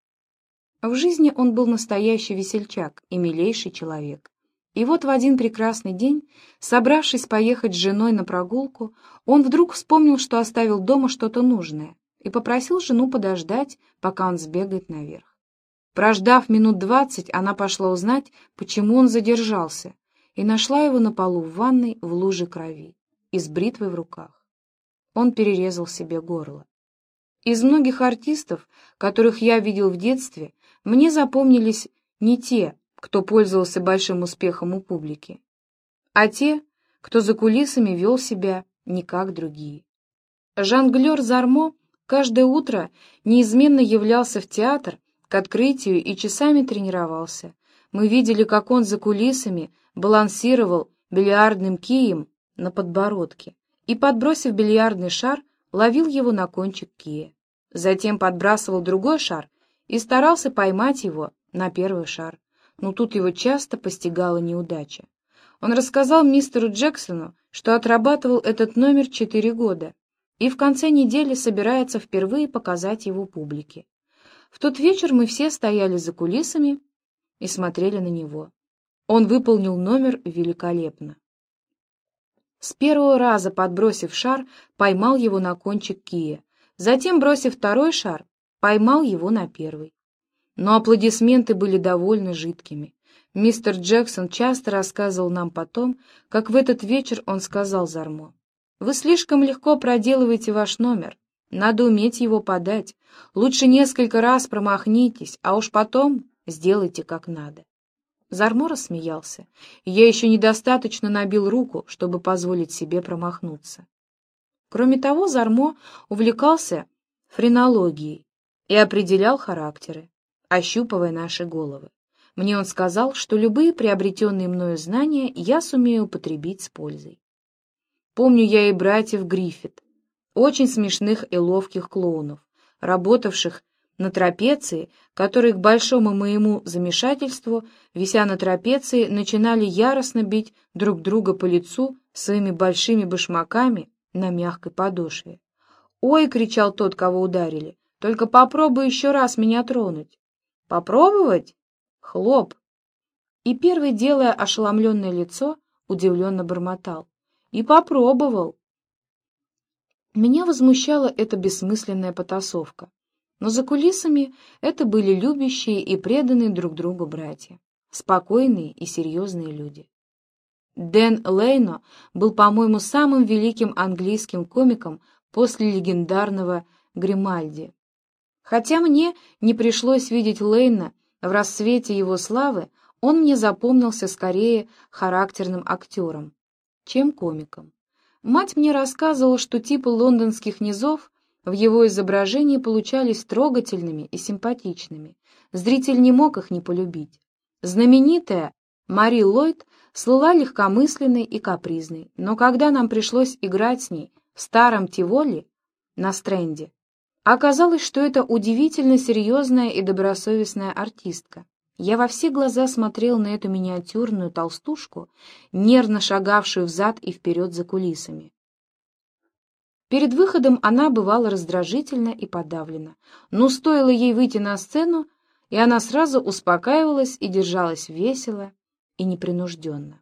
[SPEAKER 1] В жизни он был настоящий весельчак и милейший человек. И вот в один прекрасный день, собравшись поехать с женой на прогулку, он вдруг вспомнил, что оставил дома что-то нужное, и попросил жену подождать, пока он сбегает наверх. Прождав минут двадцать, она пошла узнать, почему он задержался, и нашла его на полу в ванной в луже крови и с бритвой в руках. Он перерезал себе горло. Из многих артистов, которых я видел в детстве, мне запомнились не те, кто пользовался большим успехом у публики, а те, кто за кулисами вел себя не как другие. Жонглер Зармо каждое утро неизменно являлся в театр к открытию и часами тренировался. Мы видели, как он за кулисами балансировал бильярдным кием на подбородке и, подбросив бильярдный шар, ловил его на кончик кия. Затем подбрасывал другой шар и старался поймать его на первый шар. Но тут его часто постигала неудача. Он рассказал мистеру Джексону, что отрабатывал этот номер четыре года, и в конце недели собирается впервые показать его публике. В тот вечер мы все стояли за кулисами и смотрели на него. Он выполнил номер великолепно. С первого раза, подбросив шар, поймал его на кончик кия, затем, бросив второй шар, поймал его на первый. Но аплодисменты были довольно жидкими. Мистер Джексон часто рассказывал нам потом, как в этот вечер он сказал Зармо: «Вы слишком легко проделываете ваш номер. Надо уметь его подать. Лучше несколько раз промахнитесь, а уж потом сделайте как надо». Зармо рассмеялся, и я еще недостаточно набил руку, чтобы позволить себе промахнуться. Кроме того, Зармо увлекался френологией и определял характеры, ощупывая наши головы. Мне он сказал, что любые приобретенные мною знания я сумею употребить с пользой. Помню я и братьев Гриффит, очень смешных и ловких клоунов, работавших на трапеции, которые к большому моему замешательству, вися на трапеции, начинали яростно бить друг друга по лицу своими большими башмаками на мягкой подошве. «Ой!» — кричал тот, кого ударили. «Только попробуй еще раз меня тронуть». «Попробовать?» Хлоп. И первый, делая ошеломленное лицо, удивленно бормотал. И попробовал. Меня возмущала эта бессмысленная потасовка. Но за кулисами это были любящие и преданные друг другу братья, спокойные и серьезные люди. Дэн Лейно был, по-моему, самым великим английским комиком после легендарного Гримальди. Хотя мне не пришлось видеть Лейна в расцвете его славы, он мне запомнился скорее характерным актером, чем комиком. Мать мне рассказывала, что типы лондонских низов в его изображении получались трогательными и симпатичными. Зритель не мог их не полюбить. Знаменитая Мари Ллойд слыла легкомысленной и капризной, но когда нам пришлось играть с ней в старом Тиволи на Стрэнде, оказалось, что это удивительно серьезная и добросовестная артистка. Я во все глаза смотрел на эту миниатюрную толстушку, нервно шагавшую взад и вперед за кулисами. Перед выходом она бывала раздражительна и подавлена, но стоило ей выйти на сцену, и она сразу успокаивалась и держалась весело и непринужденно.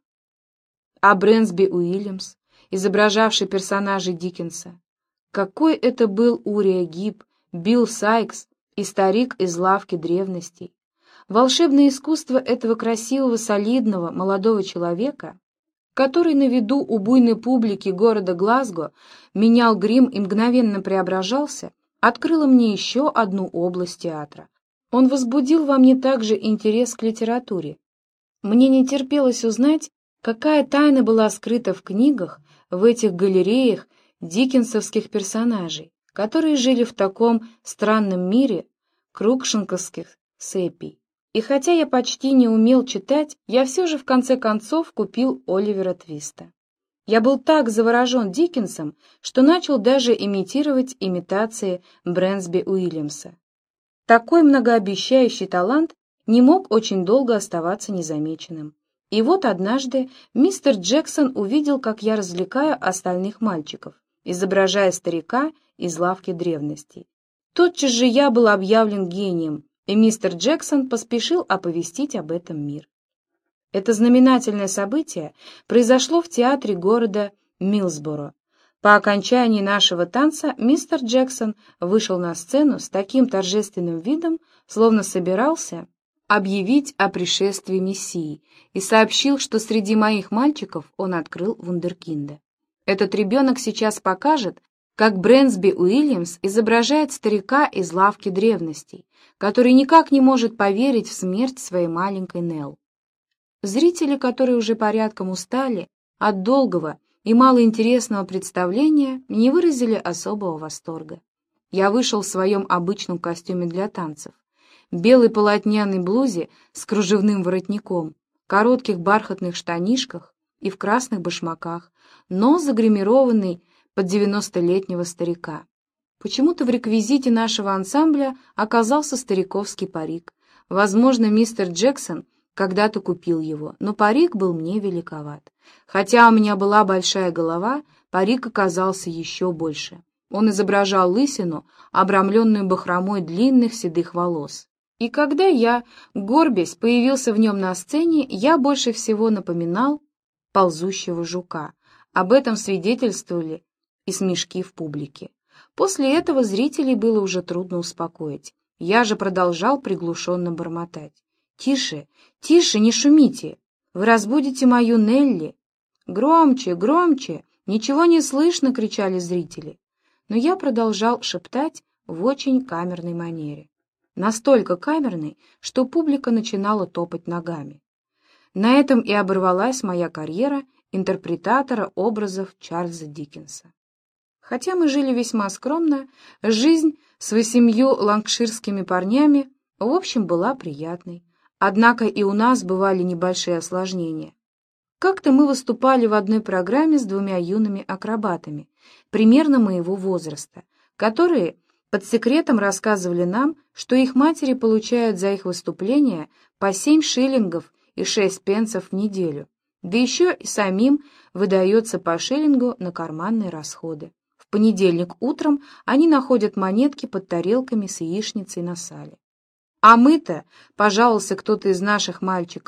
[SPEAKER 1] А Брэнсби Уильямс, изображавший персонажей Диккенса, какой это был Урия Гиб, Билл Сайкс и старик из лавки древностей. Волшебное искусство этого красивого, солидного, молодого человека, который на виду у буйной публики города Глазго менял грим и мгновенно преображался, открыло мне еще одну область театра. Он возбудил во мне также интерес к литературе. Мне не терпелось узнать, какая тайна была скрыта в книгах, в этих галереях диккенсовских персонажей, которые жили в таком странном мире крукшинковских сепий. И хотя я почти не умел читать, я все же в конце концов купил Оливера Твиста. Я был так заворожен Диккенсом, что начал даже имитировать имитации Брэнсби Уильямса. Такой многообещающий талант не мог очень долго оставаться незамеченным. И вот однажды мистер Джексон увидел, как я развлекаю остальных мальчиков, изображая старика из лавки древностей. Тотчас же я был объявлен гением, и мистер Джексон поспешил оповестить об этом мир. Это знаменательное событие произошло в театре города Милсборо. По окончании нашего танца мистер Джексон вышел на сцену с таким торжественным видом, словно собирался объявить о пришествии Мессии, и сообщил, что среди моих мальчиков он открыл вундеркинда. Этот ребенок сейчас покажет, как Брэнсби Уильямс изображает старика из лавки древностей, который никак не может поверить в смерть своей маленькой Нелл. Зрители, которые уже порядком устали от долгого и малоинтересного представления, не выразили особого восторга. Я вышел в своем обычном костюме для танцев, белой полотняной блузе с кружевным воротником, коротких бархатных штанишках и в красных башмаках, но загримированный под девяностолетнего старика. Почему-то в реквизите нашего ансамбля оказался стариковский парик. Возможно, мистер Джексон когда-то купил его, но парик был мне великоват. Хотя у меня была большая голова, парик оказался еще больше. Он изображал лысину, обрамленную бахромой длинных седых волос. И когда я, горбясь, появился в нем на сцене, я больше всего напоминал ползущего жука. Об этом свидетельствовали и смешки в публике. После этого зрителей было уже трудно успокоить. Я же продолжал приглушенно бормотать. «Тише, тише, не шумите! Вы разбудите мою Нелли!» «Громче, громче! Ничего не слышно!» — кричали зрители. Но я продолжал шептать в очень камерной манере. Настолько камерной, что публика начинала топать ногами. На этом и оборвалась моя карьера интерпретатора образов Чарльза Диккенса. Хотя мы жили весьма скромно, жизнь с восемью ланкширскими парнями в общем была приятной. Однако и у нас бывали небольшие осложнения. Как-то мы выступали в одной программе с двумя юными акробатами, примерно моего возраста, которые под секретом рассказывали нам, что их матери получают за их выступления по семь шиллингов и шесть пенсов в неделю, да еще и самим выдается по шиллингу на карманные расходы. В понедельник утром они находят монетки под тарелками с яичницей на сале. «А мы-то, — пожаловался кто-то из наших мальчиков, —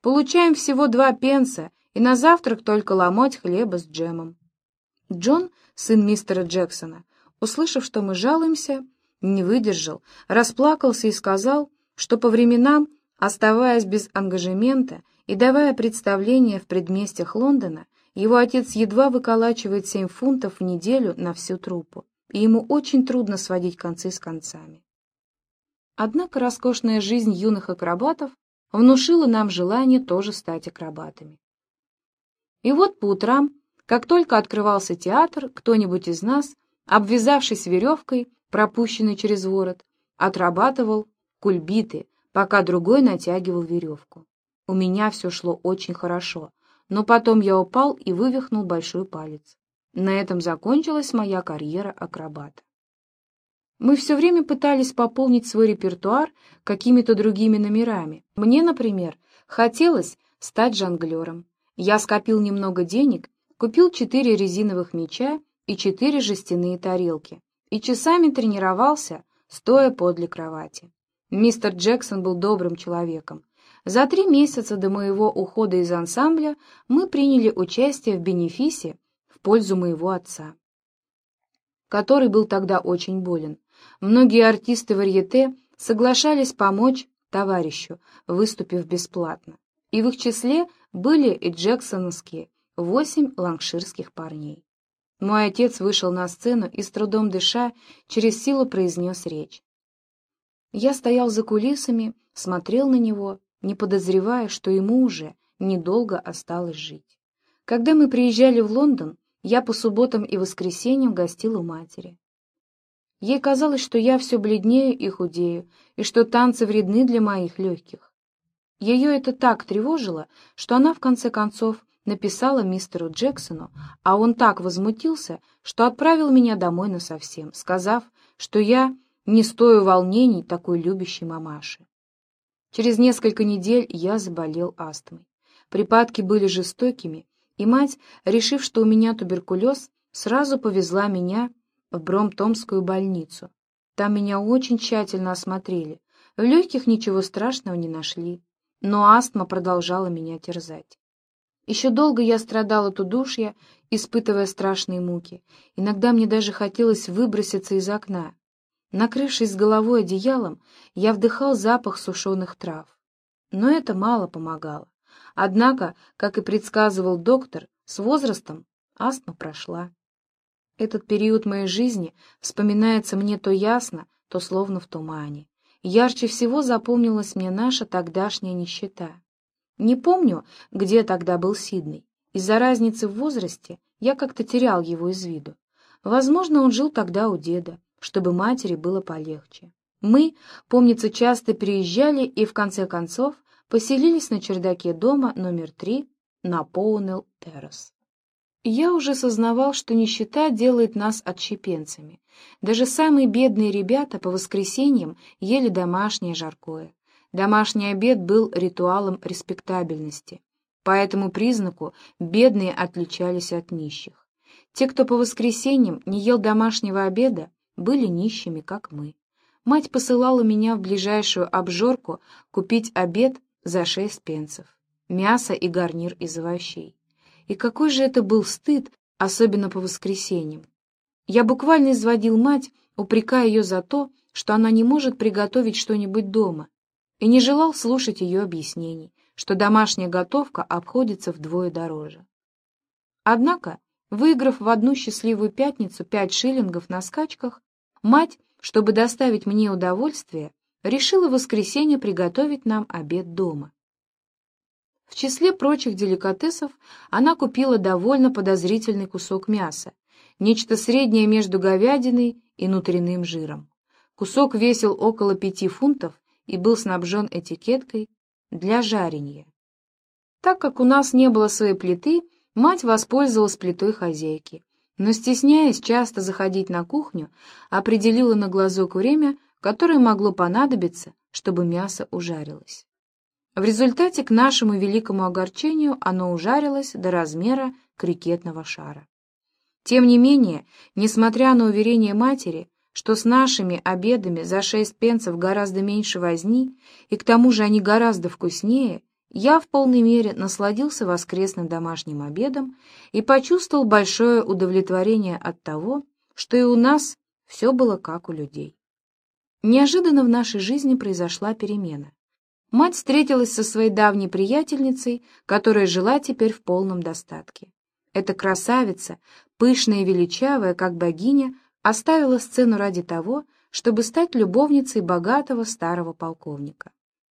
[SPEAKER 1] Получаем всего два пенса, и на завтрак только ломоть хлеба с джемом». Джон, сын мистера Джексона, услышав, что мы жалуемся, не выдержал, расплакался и сказал, что по временам, оставаясь без ангажемента и давая представления в предместьях Лондона, его отец едва выколачивает семь фунтов в неделю на всю труппу, и ему очень трудно сводить концы с концами. Однако роскошная жизнь юных акробатов внушила нам желание тоже стать акробатами. И вот по утрам, как только открывался театр, кто-нибудь из нас, обвязавшись веревкой, пропущенной через ворот, отрабатывал кульбиты, пока другой натягивал веревку. У меня все шло очень хорошо, но потом я упал и вывихнул большой палец. На этом закончилась моя карьера акробата. Мы все время пытались пополнить свой репертуар какими-то другими номерами. Мне, например, хотелось стать жонглером. Я скопил немного денег, купил четыре резиновых мяча и четыре жестяные тарелки и часами тренировался, стоя подле кровати. Мистер Джексон был добрым человеком. За три месяца до моего ухода из ансамбля мы приняли участие в бенефисе в пользу моего отца, который был тогда очень болен. Многие артисты варьете соглашались помочь товарищу, выступив бесплатно, и в их числе были и джексоновские восемь ланкширских парней. Мой отец вышел на сцену и, с трудом дыша, через силу произнес речь. Я стоял за кулисами, смотрел на него, не подозревая, что ему уже недолго осталось жить. Когда мы приезжали в Лондон, я по субботам и воскресеньям гостил у матери. Ей казалось, что я все бледнею и худею, и что танцы вредны для моих легких. Ее это так тревожило, что она в конце концов написала мистеру Джексону, а он так возмутился, что отправил меня домой насовсем, сказав, что я не стою волнений такой любящей мамаши. Через несколько недель я заболел астмой. Припадки были жестокими, и мать, решив, что у меня туберкулез, сразу повезла меня в Бромптонскую больницу. Там меня очень тщательно осмотрели. В легких ничего страшного не нашли, но астма продолжала меня терзать. Еще долго я страдала от удушья, испытывая страшные муки. Иногда мне даже хотелось выброситься из окна. Накрывшись головой одеялом, я вдыхал запах сушеных трав. Но это мало помогало. Однако, как и предсказывал доктор, с возрастом астма прошла. Этот период моей жизни вспоминается мне то ясно, то словно в тумане. Ярче всего запомнилась мне наша тогдашняя нищета. Не помню, где тогда был Сидней. Из-за разницы в возрасте я как-то терял его из виду. Возможно, он жил тогда у деда, чтобы матери было полегче. Мы, помнится, часто переезжали и, в конце концов, поселились на чердаке дома номер три на Поунелл-террас. Я уже сознавал, что нищета делает нас отщепенцами. Даже самые бедные ребята по воскресеньям ели домашнее жаркое. Домашний обед был ритуалом респектабельности. По этому признаку бедные отличались от нищих. Те, кто по воскресеньям не ел домашнего обеда, были нищими, как мы. Мать посылала меня в ближайшую обжорку купить обед за шесть пенсов, мясо и гарнир из овощей. И какой же это был стыд, особенно по воскресеньям. Я буквально изводил мать, упрекая ее за то, что она не может приготовить что-нибудь дома, и не желал слушать ее объяснений, что домашняя готовка обходится вдвое дороже. Однако, выиграв в одну счастливую пятницу пять шиллингов на скачках, мать, чтобы доставить мне удовольствие, решила в воскресенье приготовить нам обед дома. В числе прочих деликатесов она купила довольно подозрительный кусок мяса, нечто среднее между говядиной и внутренним жиром. Кусок весил около пяти фунтов и был снабжен этикеткой «для жаренья». Так как у нас не было своей плиты, мать воспользовалась плитой хозяйки, но, стесняясь часто заходить на кухню, определила на глазок время, которое могло понадобиться, чтобы мясо ужарилось. В результате, к нашему великому огорчению, оно ужарилось до размера крикетного шара. Тем не менее, несмотря на уверение матери, что с нашими обедами за шесть пенсов гораздо меньше возни, и к тому же они гораздо вкуснее, я в полной мере насладился воскресным домашним обедом и почувствовал большое удовлетворение от того, что и у нас все было как у людей. Неожиданно в нашей жизни произошла перемена. Мать встретилась со своей давней приятельницей, которая жила теперь в полном достатке. Эта красавица, пышная и величавая, как богиня, оставила сцену ради того, чтобы стать любовницей богатого старого полковника.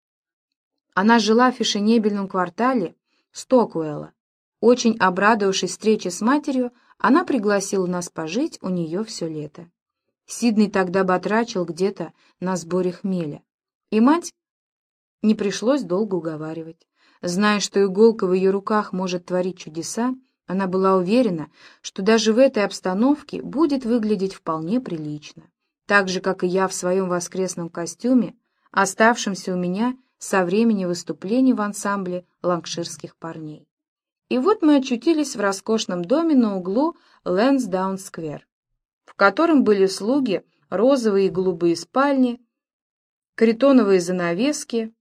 [SPEAKER 1] Она жила в фешенебельном квартале Стокуэлла. Очень обрадовавшись встрече с матерью, она пригласила нас пожить у нее все лето. Сидней тогда батрачил где-то на сборе хмеля, и мать не пришлось долго уговаривать. Зная, что иголка в ее руках может творить чудеса, она была уверена, что даже в этой обстановке будет выглядеть вполне прилично, так же, как и я в своем воскресном костюме, оставшемся у меня со времени выступлений в ансамбле ланкширских парней. И вот мы очутились в роскошном доме на углу Лэнсдаун-сквер, в котором были слуги, розовые и голубые спальни, критоновые занавески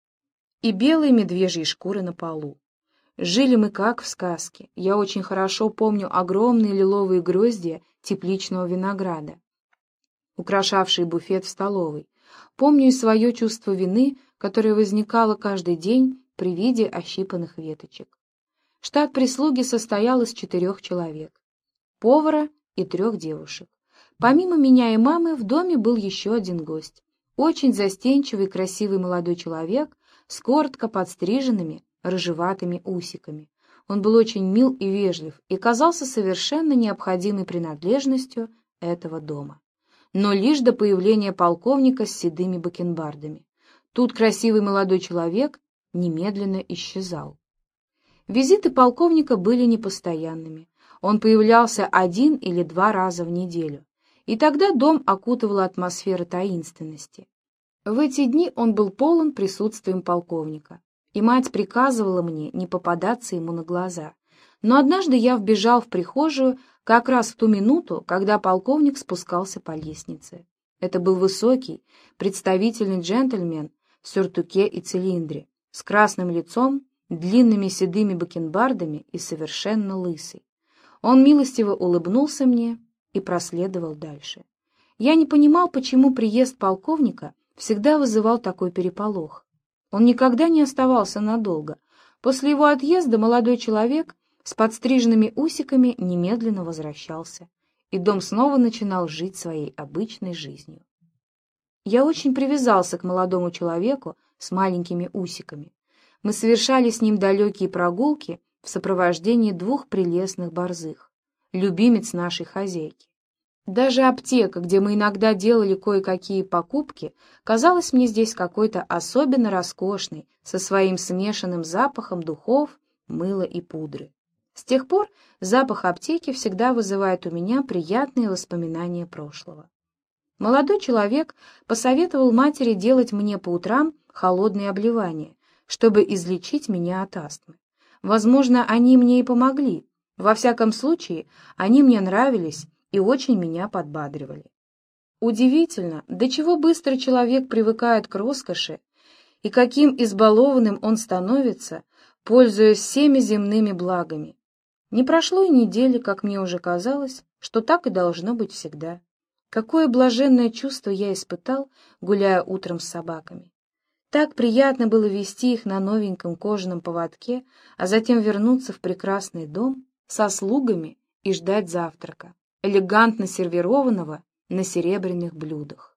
[SPEAKER 1] и белые медвежьи шкуры на полу. Жили мы как в сказке. Я очень хорошо помню огромные лиловые гроздья тепличного винограда, украшавшие буфет в столовой. Помню и свое чувство вины, которое возникало каждый день при виде ощипанных веточек. Штат прислуги состоял из четырех человек, повара и трех девушек. Помимо меня и мамы в доме был еще один гость, очень застенчивый и красивый молодой человек с коротко подстриженными рыжеватыми усиками. Он был очень мил и вежлив и казался совершенно необходимой принадлежностью этого дома. Но лишь до появления полковника с седыми бакенбардами. Тут красивый молодой человек немедленно исчезал. Визиты полковника были непостоянными. Он появлялся один или два раза в неделю, и тогда дом окутывала атмосфера таинственности. В эти дни он был полон присутствием полковника, и мать приказывала мне не попадаться ему на глаза. Но однажды я вбежал в прихожую как раз в ту минуту, когда полковник спускался по лестнице. Это был высокий, представительный джентльмен в сюртуке и цилиндре, с красным лицом, длинными седыми бакенбардами и совершенно лысый. Он милостиво улыбнулся мне и проследовал дальше. Я не понимал, почему приезд полковника всегда вызывал такой переполох. Он никогда не оставался надолго. После его отъезда молодой человек с подстриженными усиками немедленно возвращался, и дом снова начинал жить своей обычной жизнью. Я очень привязался к молодому человеку с маленькими усиками. Мы совершали с ним далекие прогулки в сопровождении двух прелестных борзых, любимец нашей хозяйки. Даже аптека, где мы иногда делали кое-какие покупки, казалась мне здесь какой-то особенно роскошной, со своим смешанным запахом духов, мыла и пудры. С тех пор запах аптеки всегда вызывает у меня приятные воспоминания прошлого. Молодой человек посоветовал матери делать мне по утрам холодные обливания, чтобы излечить меня от астмы. Возможно, они мне и помогли. Во всяком случае, они мне нравились и очень меня подбадривали. Удивительно, до чего быстро человек привыкает к роскоши и каким избалованным он становится, пользуясь всеми земными благами. Не прошло и недели, как мне уже казалось, что так и должно быть всегда. Какое блаженное чувство я испытал, гуляя утром с собаками. Так приятно было вести их на новеньком кожаном поводке, а затем вернуться в прекрасный дом со слугами и ждать завтрака, элегантно сервированного на серебряных блюдах.